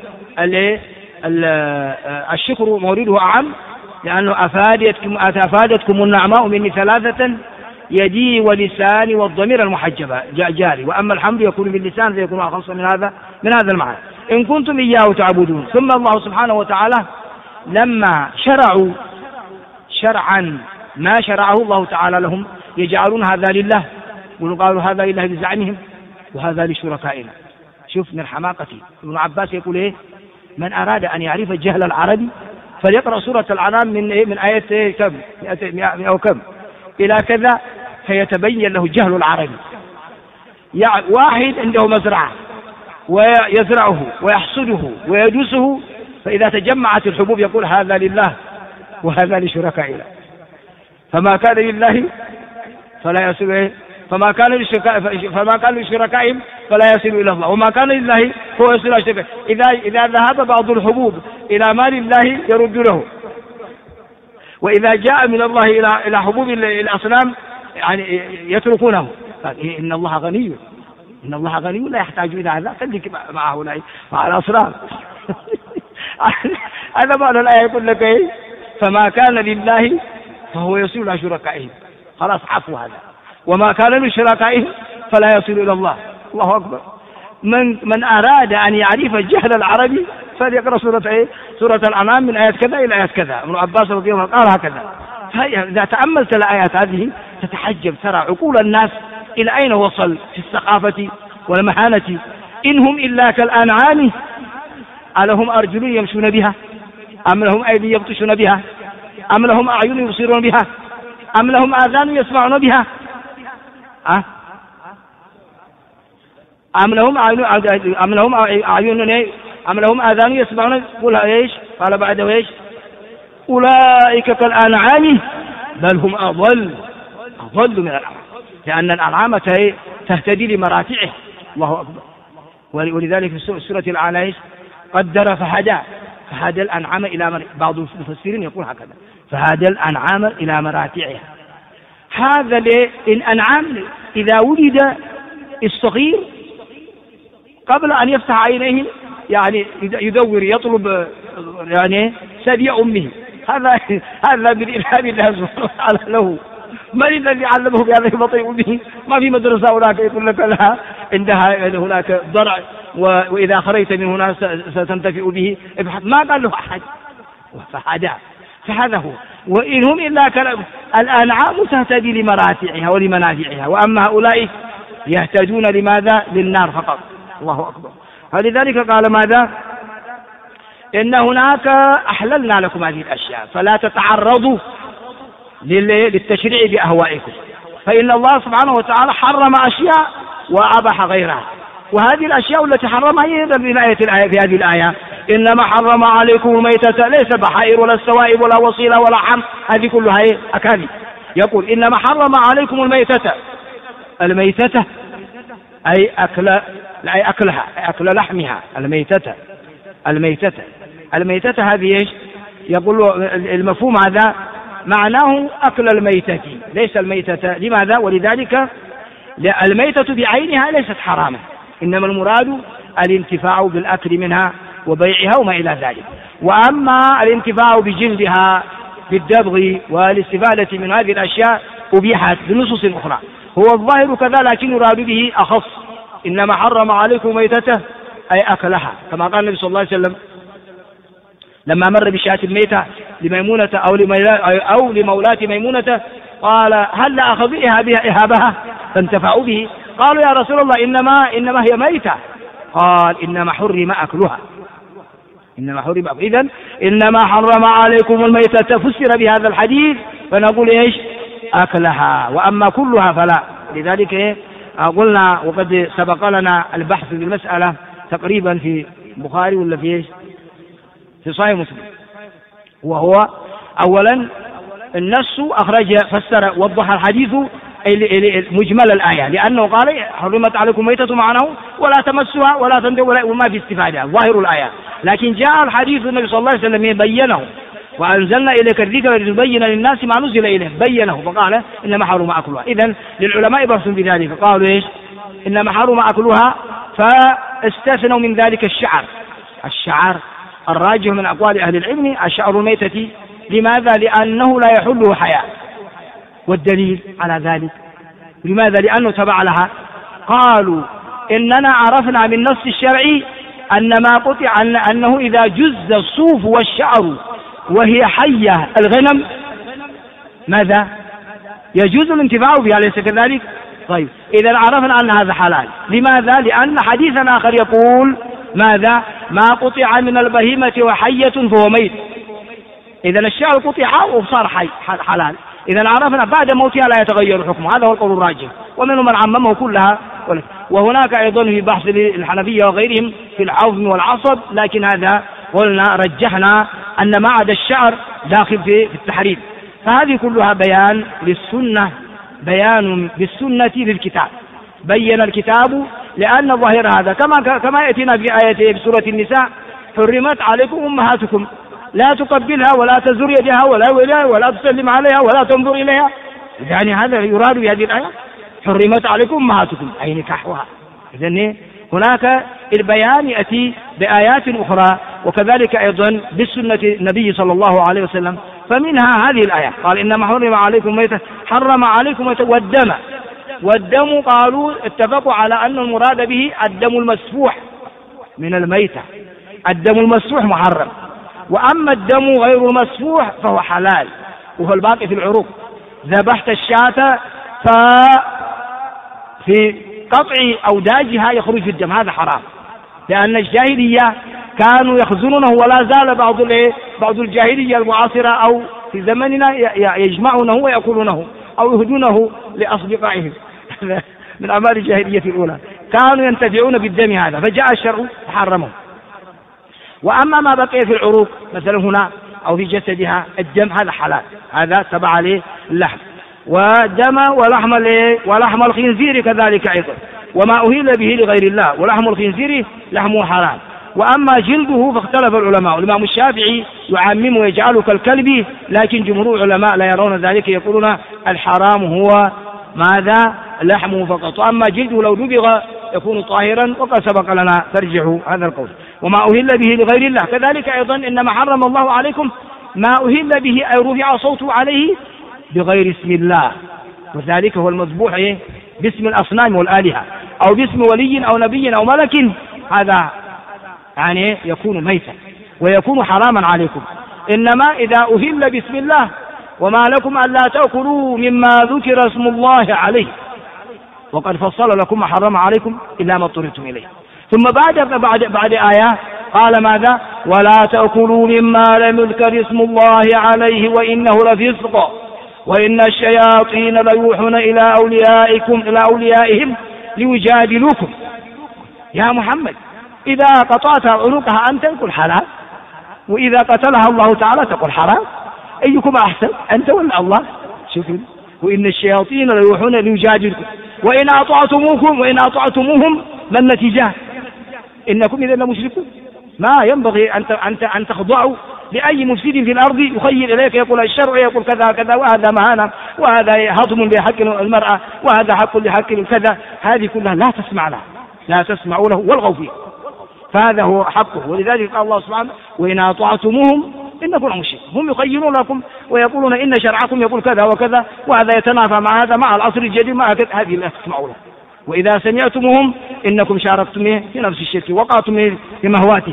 الشكر مورده أعم، لأنه أفادتكم النعماء مني ثلاثة: يدي ولساني والضمير المحجبة جاري. وأما الحمد يكون باللسان فيكون أخص من هذا المعنى. إن كنتم إياه تعبدون. ثم الله سبحانه وتعالى لما شرعوا شرعا ما شرعه الله تعالى لهم يجعلون هذا لله، وقالوا هذا لله بزعمهم وهذا لشركائنا. شوف من حماقته. ابن عباس يقول من أراد أن يعرف الجهل العربي فليقرأ سورة الأنعام من آية كم 100 أو كم إلى كذا فيتبين له الجهل العربي. يعني واحد عنده مزرعة ويزرعه ويحصده ويدوسه، فإذا تجمعت الحبوب يقول هذا لله وهذا لشركائنا، فما كان لله فلا يصل، فما كان لشركائهم فلا يصل إلى الله، وما كان لله فهو يصل إلى شركائهم. إذا ذهب بعض الحبوب إلى ما لله يرد له، وإذا جاء من الله إلى حبوب الأصنام يعني يتركونه. إن الله غني، إن الله غني لا يحتاج إلى هذا، خليك مع هؤلاء مع الأصنام. هذا معنى الآية. يقول لك فما كان لله فهو يصل إلى شركائهم، خلاص عفو هذا. وما كان لشركائهم فلا يصل إلى الله. الله أكبر. من أراد أن يعرف الجهل العربي فليقرأ سورة الأنعام من آيات كذا إلى آيات كذا. ابن عباس رضي الله عنه قال هكذا. إذا تأملت الآيات هذه تتحجب، ترى عقول الناس إلى أين وصل في الثقافة والمهانة. إنهم إلا كالأنعام ألهم أرجل يمشون بها أم لهم أيدي يبطشون بها أم لهم أعين يبصرون بها أم لهم آذان يسمعون بها أم لهم أعين أم لهم آذان يسمعون. قل إيش قال بعد إيش؟ أولئك كالأنعام بل هم أضل من الأنعام، لأن الأنعام تهتدي لمراتعه. الله أكبر. ولذلك في سورة الأعلى قدر فهدى الأنعام إلى بعض المفسرين يقول هكذا، فهدى الأنعام إلى مراتعها. هذا الأنعام إذا ولد الصغير قبل أن يفتح عينيه يعني يدور يطلب يعني ثدي أمه، هذا من إلهام الله سبحانه وتعالى له. من الذي علمه بهذا بطيء به؟ ما في مدرسة هناك يقول لك لها عندها هناك ضرع وإذا خرجت من هنا ستنتفع به، ابحث. ما قال له أحد. فهذا هو. وإنهم إلا الأنعام تهتدي لمراتعها ولمنافعها، وأما هؤلاء يهتدون لماذا؟ للنار فقط. الله أكبر. فلذلك قال ماذا؟ إن هناك أحللنا لكم هذه الأشياء فلا تتعرضوا للتشريع بأهوائكم، فإن الله سبحانه وتعالى حرم أشياء وأباح غيرها. وهذه الأشياء التي حرمها هي في هذه الآية إنما حرم عليكم الميتة، ليس بحائر ولا السوائب ولا وصيلة ولا حم، هذه كلها أكاذيب. يقول إنما حرم عليكم الميتة أي أكلها، أكل لحمها. الميتة هذه إيش؟ يقول المفهوم هذا معناه أكل الميتة ليس الميتة. لماذا؟ ولذلك الميتة بعينها ليست حراما، إنما المراد الانتفاع بالأكل منها وبيعها وما إلى ذلك. وأما الانتفاع بجلدها بالدبغ والاستفادة من هذه الأشياء أبيحت بنصوص أخرى. هو الظاهر كذا لكن يراد به أخص. إنما حرم عليكم ميتته أي أكلها، كما قال النبي صلى الله عليه وسلم لما مر بشاة الميتة لميمونة أو لمولاة ميمونة قال هل أخذ إهابها فانتفعوا به؟ قالوا يا رسول الله إنما هي ميتة. قال إنما حرم أكلها. إذن إنما حرم عليكم الميتة فسر بهذا الحديث، فنقول إيش؟ أكلها، وأما كلها فلا. لذلك قلنا وقد سبق لنا البحث في المسألة تقريبا في البخاري ولا في إيش؟ في صحيح مسلم. وهو أولا النص أخرج فسر وضح الحديث مجمل الآية، لأنه قال حرمت عليكم ميتة معناه ولا تمسها ولا تندوا وما في استفادة ظاهر الآية. لكن جاء الحديث النبي صلى الله عليه وسلم يبينه، وأنزلنا إليك الذكر لتبين للناس ما نزل إليه، بينه فقال إنما حرم أكلها. إذن للعلماء بحث بذلك قالوا إيش؟ إنما حرم أكلها، فاستثنوا من ذلك الشعر الراجح من أقوال أهل العلم الشعر الميتة. لماذا؟ لأنه لا يحله حياة. والدليل على ذلك لماذا؟ لأنه تبع لها. قالوا إننا عرفنا من نص الشرعي أن ما قطع أنه إذا جز الصوف والشعر وهي حية الغنم ماذا؟ يجوز الانتفاع بها، أليس كذلك؟ طيب إذا عرفنا أن هذا حلال. لماذا؟ لأن حديثا آخر يقول ماذا؟ ما قطع من البهيمة وحية فهو ميت. إذا الشعر قطع وصار حلال. إذا عرفنا بعد موتها لا يتغير حكمه، هذا هو القول الراجح، ومنهم من عممه كلها. وهناك أيضا في بحث الحنفية وغيرهم في العظم والعصب، لكن هذا قلنا رجحنا أن ما عدا الشعر داخل في التحريم. فهذه كلها بيان للسنة، بيان بالسنة للكتاب. بين الكتاب لأن ظاهر هذا كما يأتينا في آية في سورة النساء حرمت عليكم أمهاتكم لا تقبلها ولا تزر يدها ولا تسلم عليها ولا تنظر إليها. يعني هذا يراد بهذه الآية حرمت عليكم أمهاتكم أي نكاحها. إذن هناك البيان يأتي بآيات أخرى، وكذلك أيضا بالسنة النبي صلى الله عليه وسلم فمنها هذه الآية قال إنما حرم عليكم ميتة حرم عليكم ميتة والدم قالوا اتفقوا على أن المراد به الدم المسفوح من الميتة، الدم المسفوح محرم، وأما الدم غير المسفوح فهو حلال وهو الباقي في العروق. ذبحت الشاة ففي قطع أوداجها يخرج الدم، هذا حرام، لأن الجاهلية كانوا يخزنونه، ولا زال بعض الجاهلية المعاصرة أو في زمننا يجمعونه ويأكلونه أو يهدونه لأصدقائهم من أعمال الجاهلية الأولى، كانوا ينتفعون بالدم هذا، فجاء الشرع فحرمه. وأما ما بقي في العروق مثلا هنا أو في جسدها الدم هذا حلال، هذا تبع عليه اللحم، ودم ولحم الخنزير كذلك أيضا، وما أهل به لغير الله، ولحم الخنزير لحمه حرام. وأما جلده فاختلف العلماء، الإمام الشافعي يعمم ويجعله كالكلب، لكن جمهور العلماء لا يرون ذلك، يقولون الحرام هو ماذا؟ لحمه فقط، وأما جلده لو دبغ يكون طاهرا، وقد سبق لنا ترجح هذا القول. وما أهل به لغير الله كذلك أيضا، إنما حرم الله عليكم ما أهل به أي رفع صوته عليه بغير اسم الله، وذلك هو المذبوح باسم الأصنام والآلهة أو باسم ولي أو نبي أو ملك، هذا يعني يكون ميتا ويكون حراما عليكم. إنما إذا أهل باسم الله وما لكم ألا تأكلوا مما ذكر اسم الله عليه، وقد فصل لكم ما حرم عليكم إلا ما اضطررتم إليه. ثم بعد آية قال ماذا؟ ولا تأكلوا مما لم يذكر اسم الله عليه وإنه لفسق وإن الشياطين ليوحون إلى أوليائهم ليجادلوكم. يا محمد إذا قطعت عنقها أنت تقول حلال، وإذا قتلها الله تعالى تقول حرام، أيكم أحسن أنت ولا الله؟ شوفوا، وإن الشياطين ليوحون ليجادلوكم وإن أطعتموهم ما النتيجة؟ إنكم إذا لمشركون. ما ينبغي أن تخضعوا لأي مفسد في الأرض يخيل إليك يقول الشرع يقول كذا كذا، وهذا مهانة، وهذا هضم لحق المرأة، وهذا حق لحق كذا، هذه كلها لا تسمعوا له والغوا فيه، فهذا هو حقه. ولذلك قال الله سبحانه وإن أطعتموهم إنكم مشركون. هم يخيلون لكم ويقولون إن شرعكم يقول كذا وكذا، وهذا يتنافى مع هذا مع العصر الجديد مع هذه لا تسمعوا له. وإذا سمعتموهم إنكم شاركتم في نفس الشرك وقعتم في مهواته.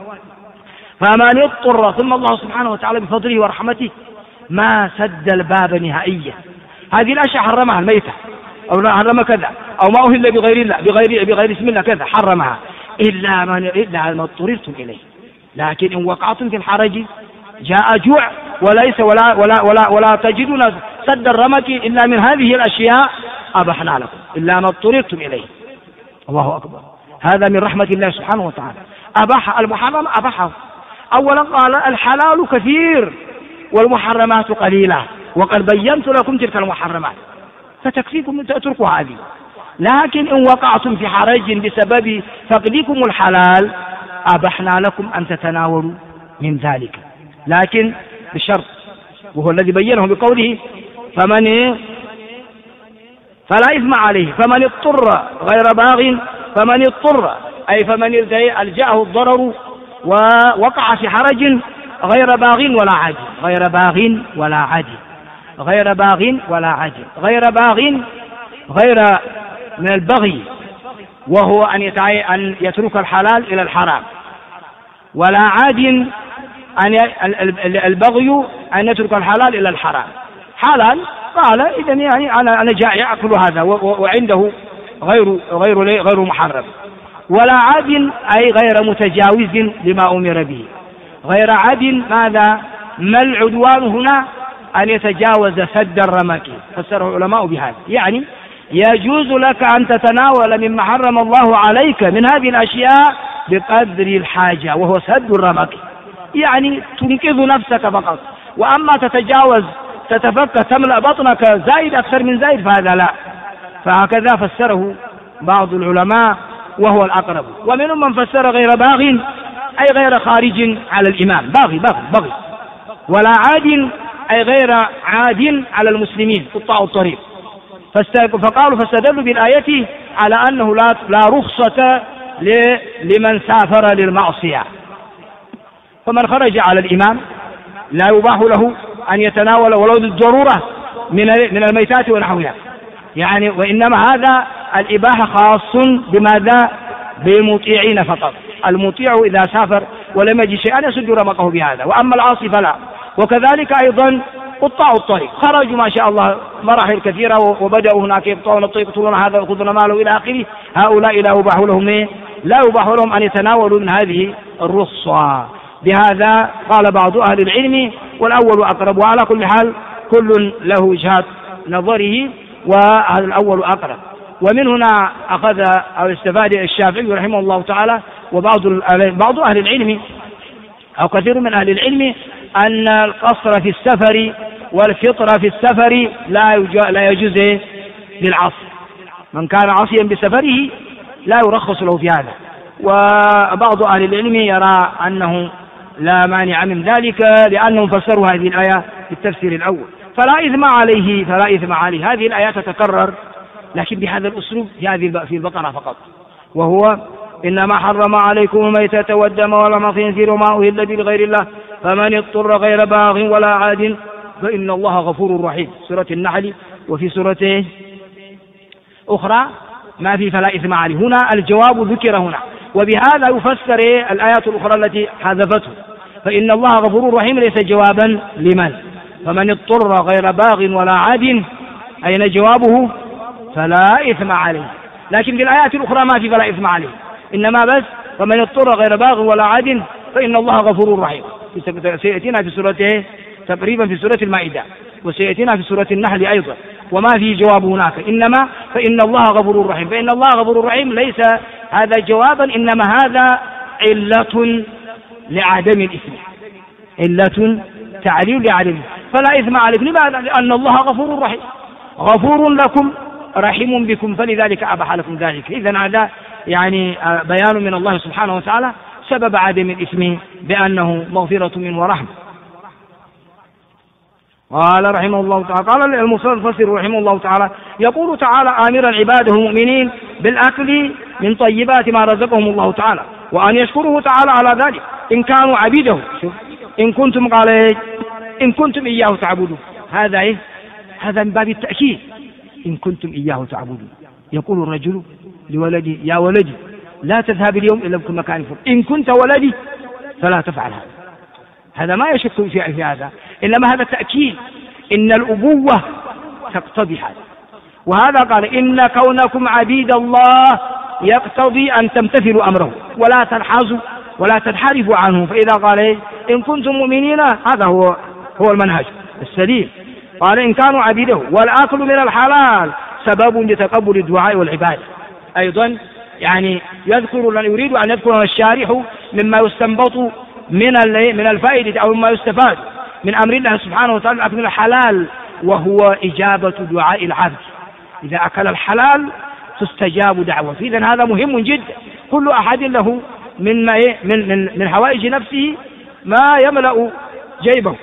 فمن اضطر، ثم الله سبحانه وتعالى بفضله ورحمته ما سد الباب نهائيا. هذه الأشياء حرمها الميتة أو لا حرم كذا أو ما أهل بغير الله بغير اسم الله كذا حرمها إلا ما اضطررتم إليه. لكن إن وقعتم في الحرج جاء جوع وليس ولا تجدون سد الرمك إلا من هذه الأشياء أبحنا لكم إلا ما اضطررتم إليه. الله أكبر، هذا من رحمة الله سبحانه وتعالى. أباح المحرم أباحه. أولا قال الحلال كثير والمحرمات قليلة، وقد بينت لكم تلك المحرمات فتكفيكم أن تتركوا هذه. لكن إن وقعتم في حرج بسبب فقدكم الحلال أبحنا لكم أن تتناولوا من ذلك، لكن بشرط، وهو الذي بينه بقوله فلا إثم عليه فمن اضطر غير باغ، فمن اضطر أي فمن ألجأه الضرر ووقع في حرج غير باغ ولا عاجل، غير باغ ولا عاجل، غير باغ ولا عاجل، غير باغ غير من البغي وهو أن يترك الحلال إلى الحرام، ولا عاد البغي أن يترك الحلال إلى الحرام. حلال قال إذن يعني أنا جائع أكل هذا وعنده غير محرم. ولا عاد أي غير متجاوز لما أمر به. غير عاد ماذا؟ ما العدوان هنا؟ أن يتجاوز سد الرمك، فسره العلماء بهذا، يعني يجوز لك أن تتناول مما حرم الله عليك من هذه الأشياء بقدر الحاجة، وهو سد الرمك، يعني تنقذ نفسك فقط. وأما تتجاوز تتفكى تملأ بطنك زائد أكثر من زائد فهذا لا. فهكذا فسره بعض العلماء وهو الأقرب. ومنهم من فسر غير باغ أي غير خارج على الإمام، باغي. ولا عاد أي غير عاد على المسلمين قطاع الطريق. فقالوا فاستدلوا بالآية على أنه لا رخصة لمن سافر للمعصية. فمن خرج على الإمام لا يباح له أن يتناول ولو للضرورة من الميتات ونحوها، يعني وإنما هذا الإباحة خاص بماذا؟ بالمطيعين فقط. المطيع إذا سافر ولم يجد شيئا يسد رمقه بهذا، وأما العاصي فلا. وكذلك أيضا قطاع الطريق خرجوا ما شاء الله مراحل كثيرة وبدأوا هناك يقطعون الطريق يقتلون هذا ويأخذون ماله إلى آخره، هؤلاء لا يباح لهم أن يتناولوا من هذه الرخصة. بهذا قال بعض أهل العلم والأول أقرب، وعلى كل حال كل له وجهات نظره وهذا الأول أقرب. ومن هنا أخذ أو استفاد الشافعي رحمه الله تعالى وبعض أهل العلم أو كثير من أهل العلم أن القصر في السفر والفطر في السفر لا يجوز للعصر. من كان عاصيا بسفره لا يرخص له في هذا. وبعض أهل العلم يرى أنه لا مانع من ذلك لأنهم فسروا هذه الآية في التفسير الأول. فلا إثم عليه. هذه الآيات تتكرر لكن بهذا الأسلوب في البقرة فقط، وهو إنما حرم عليكم الميتة والدم ولحم الخنزير وما أهل به لغير الله فمن اضطر غير باغ ولا عاد فإن الله غفور رحيم، سورة النحل. وفي سورة أخرى ما في فلا إثم عليه. هنا الجواب ذكر هنا، وبهذا يفسر الآيات الأخرى التي حذفته. فإن الله غفور رحيم ليس جوابا لمن؟ فمن اضطر غير باغ ولا عاد، أين جوابه؟ فلا إثم عليه. لكن في الآيات الأخرى ما في فلا إثم عليه، إنما بس فمن اضطر غير باغ ولا عاد فإن الله غفور رحيم. سيأتينا في سورة تقريبا في سورة المائدة، وسيأتينا في سورة النحل أيضا، وما في جواب هناك، إنما فإن الله غفور رحيم. فإن الله غفور رحيم ليس هذا جوابا، إنما هذا علة لعدم الإثم، علة تعليل لعدم. فلا إثم عليكم، لماذا؟ لأن الله غفور رحيم، غفور لكم رحيم بكم، فلذلك أباح لكم ذلك. إذن هذا يعني بيان من الله سبحانه وتعالى سبب عدم الإثم بأنه مغفرة منه ورحمة. قال رحمه الله تعالى، قال المفسر رحمه الله تعالى يقول تعالى آمرا عباده المؤمنين بالأكل من طيبات ما رزقهم الله تعالى، وأن يشكره تعالى على ذلك إن كانوا عبيده. إن كنتم قال إن كنتم إياه تعبدون، هذا هذا من باب التأكيد. إن كنتم إياه تعبدون، يقول الرجل لولدي يا ولدي لا تذهب اليوم إلا بكل مكان فوق، إن كنت ولدي فلا تفعل هذا ما يشك في هذا، إنما هذا تأكيد إن الأبوة تقتضي هذا. وهذا قال إن كونكم عبيد الله يقتضي أن تمتثلوا أمره ولا تنحازوا ولا تنحرفوا عنه. فإذا قال إن كنتم مؤمنين هذا هو المنهج السليم. قال إن كانوا عبيده، والأكل من الحلال سبب لتقبل الدعاء والعبادة. أيضا يعني يريد أن يذكر الشارح مما يستنبط من الفائدة أو مما يستفاد من أمر الله سبحانه وتعالى الأكل من الحلال، وهو إجابة دعاء العبد. إذا أكل الحلال تستجاب دعوته. إذن هذا مهم جدا. كل أحد له من حوائج نفسه ما يملأ جيبه.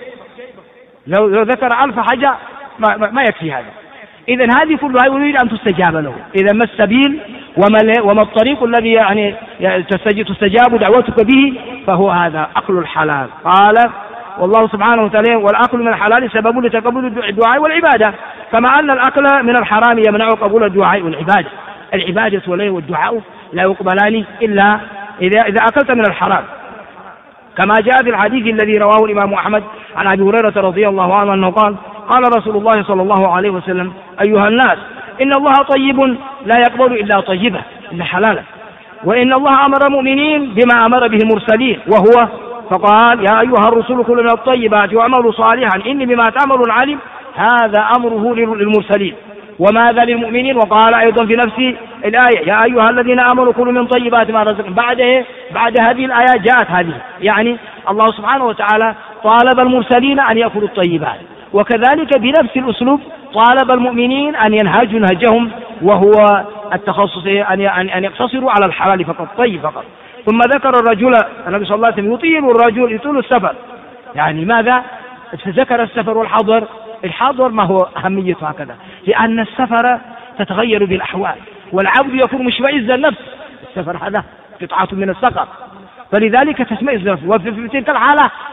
لو ذكر 1000 حاجة ما يكفي هذا. إذن هذه كلها يريد أن تستجاب له. إذا ما السبيل وما الطريق الذي يعني تستجاب دعوتك به؟ فهو هذا أكل الحلال. قال والله سبحانه وتعالى والأكل من الحلال سبب لتقبل الدعاء والعبادة، كما أن الأكل من الحرام يمنع قبول الدعاء والعبادة. العبادة والدعاء لا يقبلان إلا إذا أكلت من الحرام، كما جاء في الحديث الذي رواه الإمام أحمد عن أبي هريرة رضي الله عنه أنه قال رسول الله صلى الله عليه وسلم أيها الناس إن الله طيب لا يقبل إلا طيبة إلا حلالا، وإن الله أمر المؤمنين بما أمر به المرسلين وهو فقال يا أيها الرسل كلوا من الطيبات واعملوا صالحا إني بما تعملون عليم. هذا أمره للمرسلين، وماذا للمؤمنين؟ وقال أيضا في نفس الآية يا أيها الذين آمنوا كلوا من طيبات ما رزقكم. بعد هذه الآيات جاءت هذه، يعني الله سبحانه وتعالى طالب المرسلين أن يأكلوا الطيبات، وكذلك بنفس الأسلوب طالب المؤمنين أن ينهجوا نهجهم، وهو التخصص أن يقتصروا على الحلال فقط، طيب فقط. ثم ذكر الرجل النبي صلى الله عليه وسلم يطيل السفر، يعني ماذا؟ ذكر السفر والحضر. الحضر ما هو أهميته هكذا؟ لأن السفر تتغير بالأحوال، والعبد يكون مشمئز النفس. السفر هذا قطعة من السقر، فلذلك تشمئز النفس. وفي تلك الحالة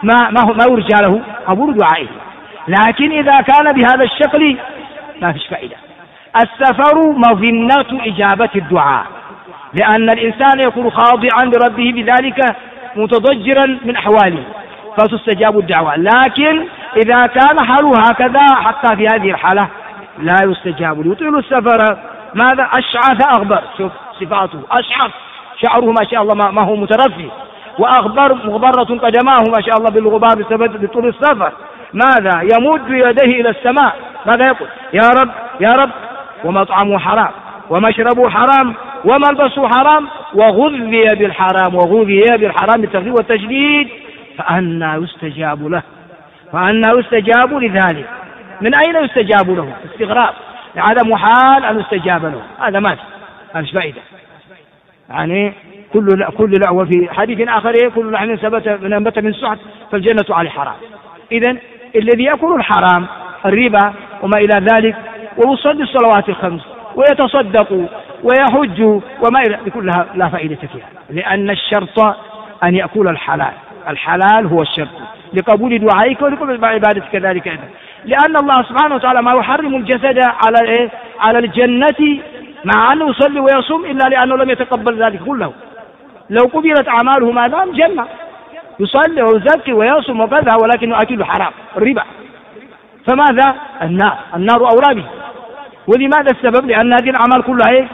ما يرجى له قبول دعائه. لكن إذا كان بهذا الشكل ما فيش فائدة. السفر مظنة إجابة الدعاء، لأن الإنسان يكون خاضعا لربه بذلك متضجرا من أحواله فتستجاب الدعوة. لكن إذا كان حاله هكذا حتى في هذه الحالة لا يستجاب. يطيل السفر ماذا؟ أشعث أغبر، شوف صفاته، أشعث شعره ما شاء الله ما هو مترفي، وأغبر مغبرة قدماه ما شاء الله بالغبار بسبب طول السفر. ماذا؟ يمد يديه إلى السماء، ماذا يقول؟ يا رب يا رب، ومطعمه حرام ومشربه حرام وملبسه حرام وغذي بالحرام، وغذي بالحرام بالتغذية والتجديد، فأنى يستجاب له؟ فأنى يستجاب لذلك؟ من أين يستجاب له؟ استغراب، هذا محال أن يستجاب له، هذا ما فيش فائدة. يعني كل وفي حديث آخر كل لحم نبت من سحت فالجنة عليه حرام. إذن الذي يأكل الحرام الربا وما إلى ذلك ويصلي الصلوات الخمس ويتصدق ويحج وما إلى كلها لا فائدة فيها، لأن الشرط أن يأكل الحلال. الحلال هو الشرط لقبول دعائك ولقبول عبادتك كذلك أيضا، لأن الله سبحانه وتعالى ما يحرم الجسد على الجنة مع أنه يصلي ويصوم إلا لأنه لم يتقبل ذلك كله. لو قبلت أعماله ماذا؟ الجنة، يصلي ويزكي ويصوم وكذا، ولكن يأكل حرام الربا، فماذا؟ النار أولى به. ولماذا السبب؟ لأن هذه الأعمال كلها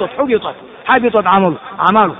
حبطت أعماله.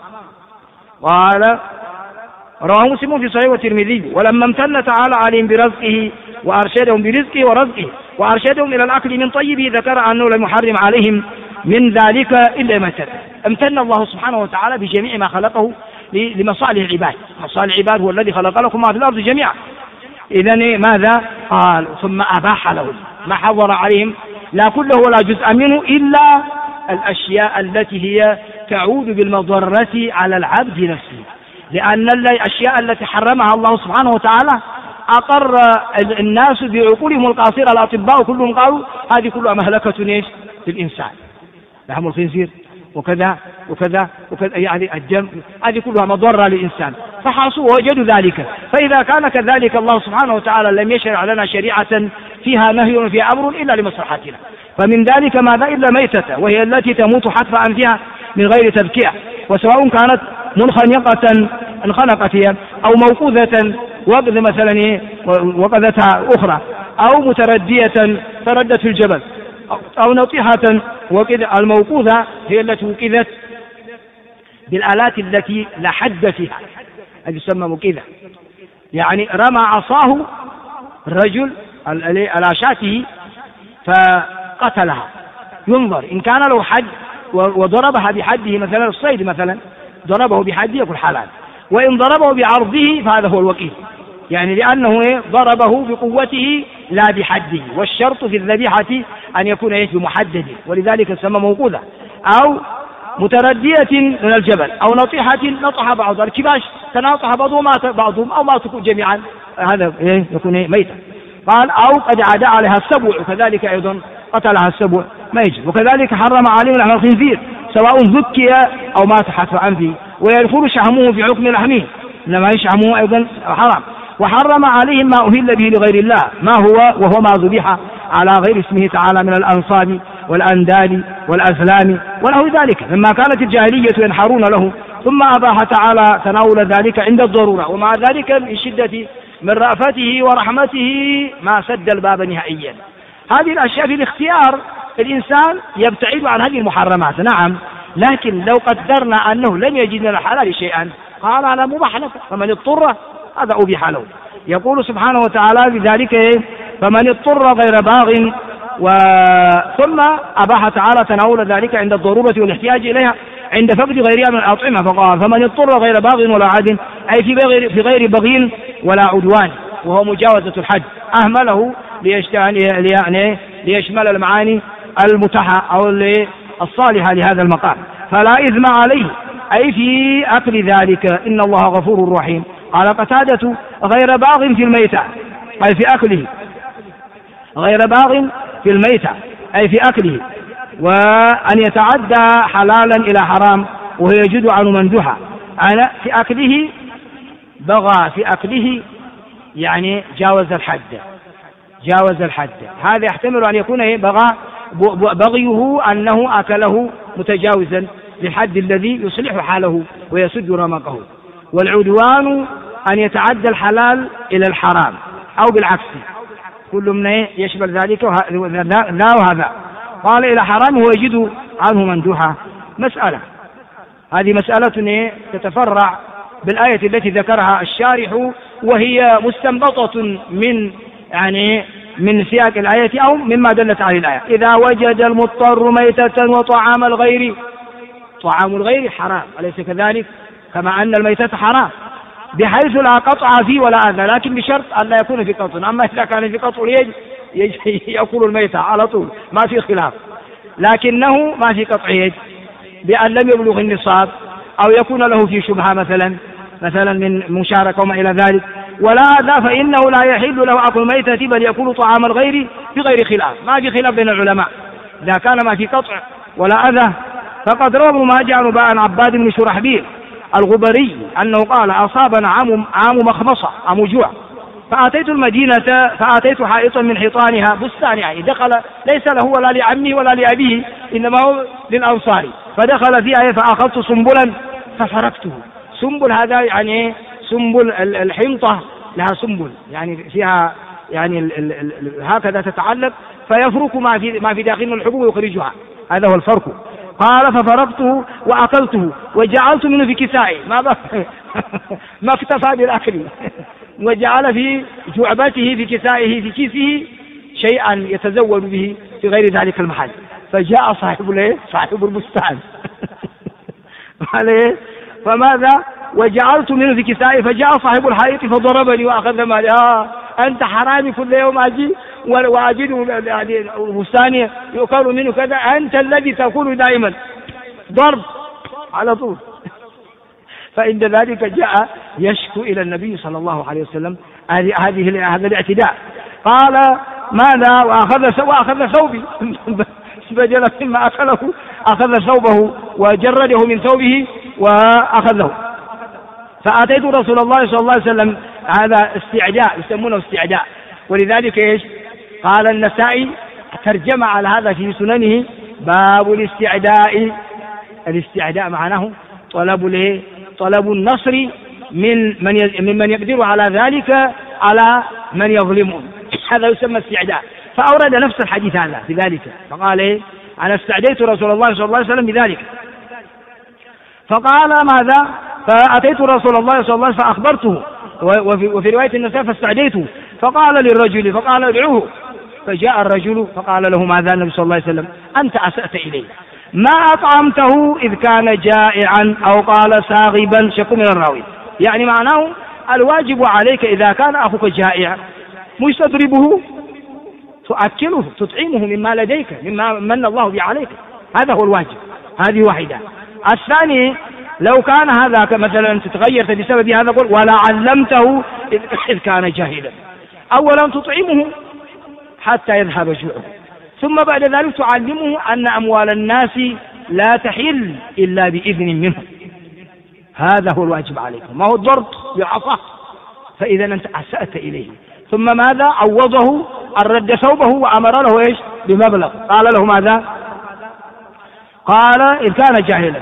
قال رواه مسلم في صحيح والترمذي: ولما امتن تعالى عليهم برزقه وأرشدهم برزقه ورزقه وأرشدهم إلى الأكل من طيبه، ذكر أنه لم يحرم عليهم من ذلك إلا ما ابتدأ. امتن الله سبحانه وتعالى بجميع ما خلقه لمصالح العباد. مصالح العباد هو الذي خلق لكم ما في الأرض جميعا. إذن ماذا قال؟ ثم أباح لهم ما حضر عليهم لا كله ولا جزء منه إلا الأشياء التي هي تعود بالمضرة على العبد نفسه، لأن الأشياء التي حرمها الله سبحانه وتعالى أقر الناس بعقولهم القاصرة، الأطباء كلهم قالوا هذه كلها مهلكة للإنسان، لحم الخنزير وكذا وكذا وكذا، يعني الدم، هذه كلها مضرة للإنسان، فحاصوا ووجدوا ذلك. فإذا كان كذلك الله سبحانه وتعالى لم يشرع لنا شريعة فيها نهي وفيها أمر إلا لمصلحتنا. فمن ذلك ماذا؟ إلا ميتة، وهي التي تموت حتف أنفها من غير تذكية، وسواء كانت منخنقة انخنقت هي أو موقوذة وقذ مثلا وقذتها أخرى، أو متردية تردت في الجبل، أو نطيحة وكذا. الموقوذة هي التي وكذت بالآلات التي لا حد فيها، هذه تسمى موقذة. يعني رمى عصاه الرجل على شاته فقتلها، ينظر إن كان له حد وضربها بحده، مثلا الصيد مثلا ضربه بحده يكون حلال، وإن ضربه بعرضه فهذا هو الوكيل، يعني لأنه ضربه بقوته لا بحده. والشرط في الذبيحة أن يكون بمحدد، ولذلك تسمى موقوذة. أو متردية من الجبل، أو نطيحة نطح بعض الكباش تناطح بعضهم بعضهم أو ماتوا جميعا، هذا يكون ميتا. قال أو قد عدا عليها السبع، وكذلك أيضا قتلها السبع ما يجب. وكذلك حرم عليهم لحم الخنزير سواء ذكي أو مات حتف أنفه، ويدخل شحمه في حكم لحمه، إنما شحمه أيضا حرام. وحرم عليهم ما أهل به لغير الله، ما هو وهو ما ذبح على غير اسمه تعالى من الأنصاب والأنداد والأزلام ونحو ذلك مما كانت الجاهلية ينحرون له، ثم أباح تعالى تناول ذلك عند الضرورة، ومع ذلك من شدة من رأفته ورحمته ما سد الباب نهائيا. هذه الأشياء في الاختيار الإنسان يبتعد عن هذه المحرمات، نعم، لكن لو قدرنا أنه لم يجد من الحلال شيئا قال أنا مباح لك، فمن اضطر هذا أبيح له. يقول سبحانه وتعالى بذلك فمن اضطر غير باغ ثم أباح تعالى تناول ذلك عند الضرورة والاحتياج إليها عند فقد غيرها من الأطعمة، فقال فمن اضطر غير باغ ولا عاد، أي في غير بغي ولا عدوان، وهو مجاوزة الحد، أهمله ليشمل المعاني المتاحة أو الصالحة لهذا المقام، فلا إثم عليه أي في أكل ذلك، إن الله غفور رحيم. قال قتادة غير باغ في الميتة أي في أكله، غير باغ في الميتة أي في أكله، وأن يتعدى حلالا إلى حرام وهو يجد عن مندوحة. أنا في أكله بغى في أكله يعني جاوز الحد. هذا يحتمل أن يكون بغيه أنه أكله متجاوزا للحد الذي يصلح حاله ويسد رمقه. والعدوان أن يتعدى الحلال إلى الحرام أو بالعكس، كل من يشمل ذلك لا وهذا. قال إلى حرام ويجد عنه مندوحا. هذه مسألة تتفرع بالآية التي ذكرها الشارح، وهي مستنبطة من سياق الآية أو مما دلت عليه الآية. إذا وجد المضطر ميتة وطعام الغير، طعام الغير حرام أليس كذلك؟ كما أن الميتة حرام بحيث لا قطع فيه ولا أذى، لكن بشرط أن لا يكون في قطع. أما إذا كان في قطع يأكل الميتة على طول ما في خلاف، لكنه ما في قطع يد بأن لم يبلغ النصاب أو يكون له في شبهة مثلا من مشاركة وما إلى ذلك، ولا أذى فإنه لا يحل له أكل الميتة بل يأكل طعام الغير بغير خلاف. ما في خلاف بين العلماء إذا كان ما في قطع ولا أذى. فقد روى ابن ماجه عن عباد بن شرحبيل الغبري أنه قال أصابنا عام مخمصة، عام جوع، فأتيت المدينة فأتيت حائطا من حيطانها بستان، يعني دخل ليس له ولا لعمه ولا لأبيه إنما هو للأنصار، فدخل فيها فأخذت سنبلا ففركته. سنبل هذا يعني سنبل الحنطة لها سنبل يعني فيها يعني هكذا تتعلق، فيفرك ما في داخل الحبوب ويخرجها، هذا هو الفرك. قال ففرقته وأكلته وجعلت منه في كسائي، ما اكتفى بالأكل وجعل في جعبته في كسائه في كيسه شيئا يتزود به في غير ذلك المحل. فجاء صاحب البستان فماذا؟ وجعلت منه في كسائي، فجاء صاحب الحائط فضربني وأخذ مالي. أنت حرامي كل يوم أجي وأجد البستان يؤكل منه كذا، أنت الذي تأكل دائما، ضرب على طول. فعند ذلك جاء يشكو إلى النبي صلى الله عليه وسلم هذا الاعتداء. قال ماذا؟ وأخذ ثوبي بدلا مما أكله، أخذ ثوبه وجرده من ثوبه وأخذه. فأتيت رسول الله صلى الله عليه وسلم، هذا استعداء يسمونه استعداء. ولذلك إيش قال النسائي ترجم على هذا في سننه باب الاستعداء معناه طلب النصر ممن يقدر على ذلك على من يظلمه، هذا يسمى استعداء. فأورد نفس الحديث هذا في ذلك، فقال أنا استعديت رسول الله صلى الله عليه وسلم بذلك. فقال ماذا؟ فأتيت رسول الله صلى الله عليه وسلم فأخبرته، وفي رواية النساء فاستعديته. فقال للرجل فقال ادعوه، فجاء الرجل فقال له ماذا النبي صلى الله عليه وسلم؟ أنت أسأت إليه، ما أطعمته إذ كان جائعا أو قال ساغبا، شك من الراوي، يعني معناه الواجب عليك إذا كان أخوك جائع مش تضربه، تؤكله تطعمه مما لديك مما من الله به عليك، هذا هو الواجب. هذه واحدة. الثاني لو كان هذا مثلا تتغيرت بسبب هذا قل ولا علمته إذ كان جاهلا، أولا تطعمه حتى يذهب جوعه، ثم بعد ذلك تعلمه أن أموال الناس لا تحل إلا بإذن منه، هذا هو الواجب عليكم، ما هو الضرب بالعصا. فإذا أنت أسأت إليه، ثم ماذا؟ عوضه أن رد ثوبه وأمر له إيش بمبلغ، قال له ماذا؟ قال إذ كان جاهلا،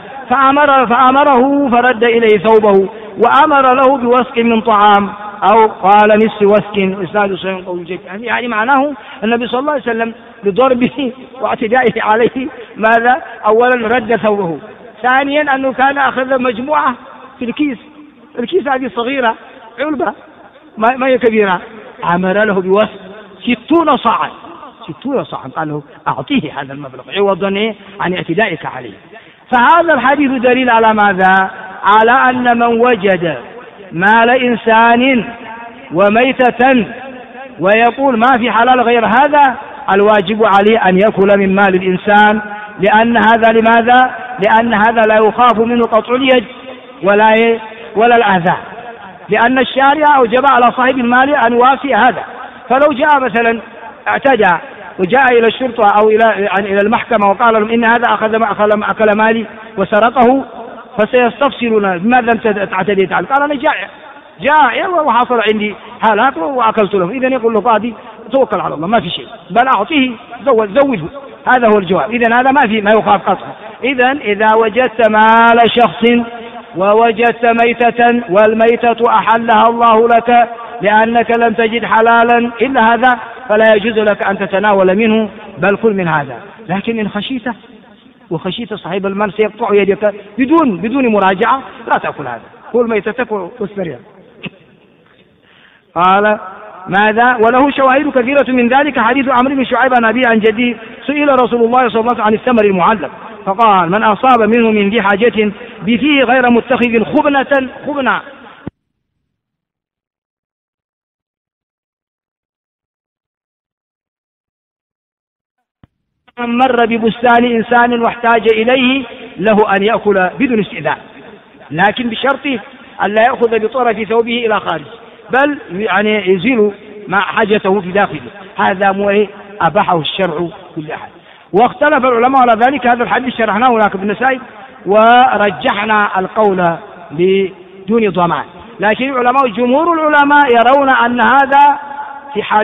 فأمره فرد إليه ثوبه وأمر له بوسق من طعام أو قال نصف وسق، إسناد صحيح قول جيد. يعني معناه النبي صلى الله عليه وسلم بضربه واعتدائه عليه ماذا؟ أولا رد ثوبه، ثانيا أنه كان أخذ مجموعة في الكيس هذه صغيرة علبة ما هي كبيرة، أمر له بوسق 60 صاعا، قال له أعطيه هذا المبلغ عوضا عن اعتدائك عليه. فهذا الحديث دليل على ماذا؟ على أن من وجد مال إنسان وميتة ويقول ما في حلال غير هذا، الواجب عليه أن يأكل من مال الإنسان، لأن هذا لماذا؟ لأن هذا لا يخاف منه قطع اليد ولا الأذى، لأن الشارع أوجب على صاحب المال أن يوافي هذا. فلو جاء مثلا اعتدى وجاء إلى الشرطة أو إلى المحكمة وقال لهم إن هذا أكل مالي وسرقه، فسيستفسرون بماذا أنت اعتديت عنه؟ قال أنا جاء وحصل عندي حالات وأكلت له، إذا يقول له قاضي توكل على الله ما في شيء، بل أعطيه زوجه. هذا هو الجواب. إذا هذا ما يخاف قطعه. إذا وجدت مال شخص ووجدت ميتة والميتة أحلها الله لك لأنك لم تجد حلالا إلا هذا، فلا يجوز لك أن تتناول منه، بل كل من هذا. لكن إن خشيته وخشيت صاحب المال سيقطع يدك بدون مراجعة، لا تأكل هذا، كل ميتتك واستريح. قال ماذا؟ وله شواهد كثيرة من ذلك حديث عمرو بن شعيب عن أبيه عن جديه سئل رسول الله صلى الله عليه وسلم عن الثمر المعلق فقال من أصاب منه من ذي حاجة بفيه غير متخذ خبنة من مر ببستان إنسان واحتاج إليه له أن يأكل بدون استئذان، لكن بشرط أن لا يأخذ بطرف ثوبه إلى خارج، بل يعني يزيل ما حاجته في داخله. هذا أباحه الشرع كل أحد. واختلف العلماء على ذلك. هذا الحديث شرحناه هناك في النسائي ورجحنا القول بدون ضمان، لكن العلماء جمهور العلماء يرون أن هذا في حال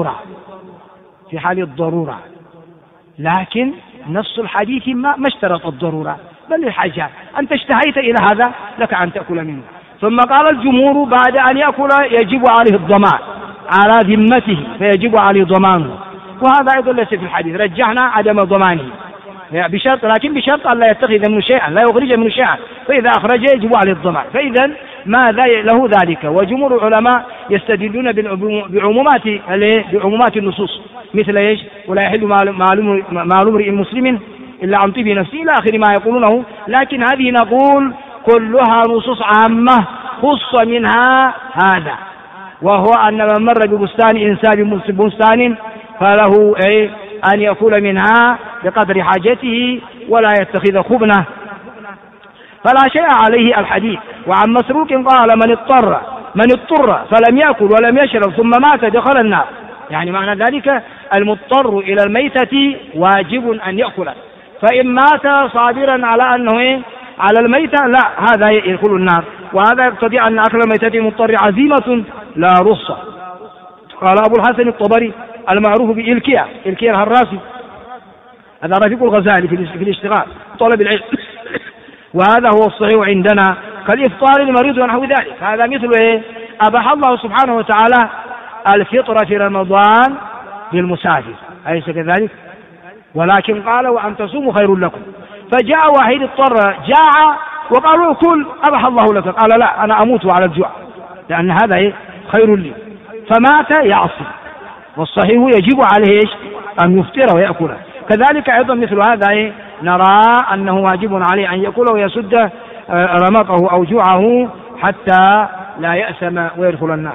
الضرورة، لكن نص الحديث ما اشترط الضرورة بل الحاجة. أنت اشتهيت إلى هذا لك أن تأكل منه. ثم قال الجمهور بعد أن يأكل يجب عليه الضمان على ذمته، فيجب عليه ضمانه، وهذا أيضا ليس في الحديث. رجحنا عدم ضمانه بشرط، لكن بشرط أن لا يتخذ منه شيئا، لا يخرج منه شيئا، فإذا أخرج يجب عليه الضمان. فإذا ماذا له ذلك؟ وجمهور العلماء يستدلون بعمومات النصوص، مثل ايش؟ ولا يحل مال امرئ مسلم إلا عن طيب نفسه إلى آخر ما يقولونه. لكن هذه نقول كلها نصوص عامة خص منها هذا، وهو أن من مر ببستان إنسان بستان فله أن يأكل منها بقدر حاجته ولا يتخذ خبنة، فلا شيء عليه الحديث. وعن مسروق قال من اضطر فلم يأكل ولم يشرب ثم مات دخل النار. يعني معنى ذلك المضطر إلى الميتة واجب أن يأكل، فإن مات صابرا على أنه على الميتة لا، هذا يدخل النار. وهذا يقتضي أن أكل الميتة المضطر عزيمة لا رخصة. قال أبو الحسن الطبري المعروف بإلكية الهراسي، هذا رفيق الغزالي في الاشتغال طلب العلم وهذا هو الصحيح عندنا كالإفطار للمريض ونحو ذلك. هذا مثل أباح الله سبحانه وتعالى الفطر في رمضان للمسافر، أليس كذلك؟ ولكن قال وأن تصوموا خير لكم. فجاء واحد اضطر جاع وقالوا كل أباح الله لك، قال لا أنا أموت على الجوع لأن هذا خير لي، فمات يعصي. والصحيح يجب عليه أن يفطر ويأكل. كذلك أيضا مثل هذا نرى أنه واجب عليه أن يأكل ويسد رمقه أو جوعه حتى لا يأثم ويدخل النار.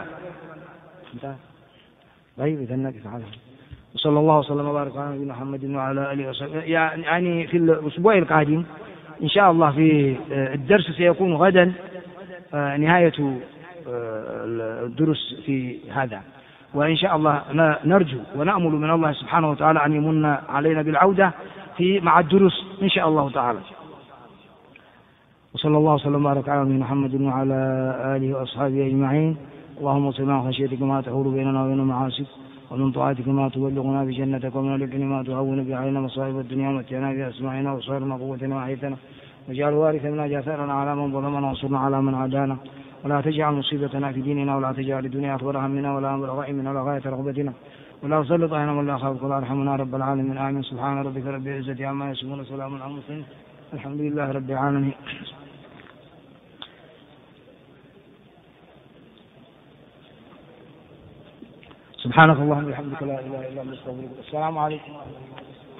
طيب إذا نقف على وصلى الله وسلم وبارك على نبينا محمد وعلى آله وصحبه. يعني في الأسبوع القادم إن شاء الله في الدرس سيكون غدا نهاية الدروس في هذا، وإن شاء الله نرجو ونأمل من الله سبحانه وتعالى أن يمن علينا بالعودة مع الدروس إن شاء الله تعالى. وصلى الله وسلم وبارك على نبينا محمد وعلى آله وأصحابه أجمعين. اللهم صل على خشيتك ما تحول بيننا وبين معاصيك، ومن طاعتك ما تبلغنا بجنتك، ومن اليقين ما تهون به علينا مصائب الدنيا، ومتعنا بأسماعنا وأبصارنا وقوتنا وأحيتنا، واجعل الوارث منا جاثرنا على من ظلمنا وانصرنا على من عادانا، ولا تجعل مصيبتنا في ديننا، ولا تجعل الدنيا أكبر همنا ولا مبلغ علمنا ولا غاية رغبتنا، ولا تسلط علينا من لا يخافك ولا يرحمنا رب العالمين. آمين. سبحان ربك رب العزة عما يصفون وسلام على المرسلين الحمد لله رب العالمين. سبحانك اللهم وبحمدك لا إله إلا أنت أستغفرك. السلام عليكم ورحمة الله.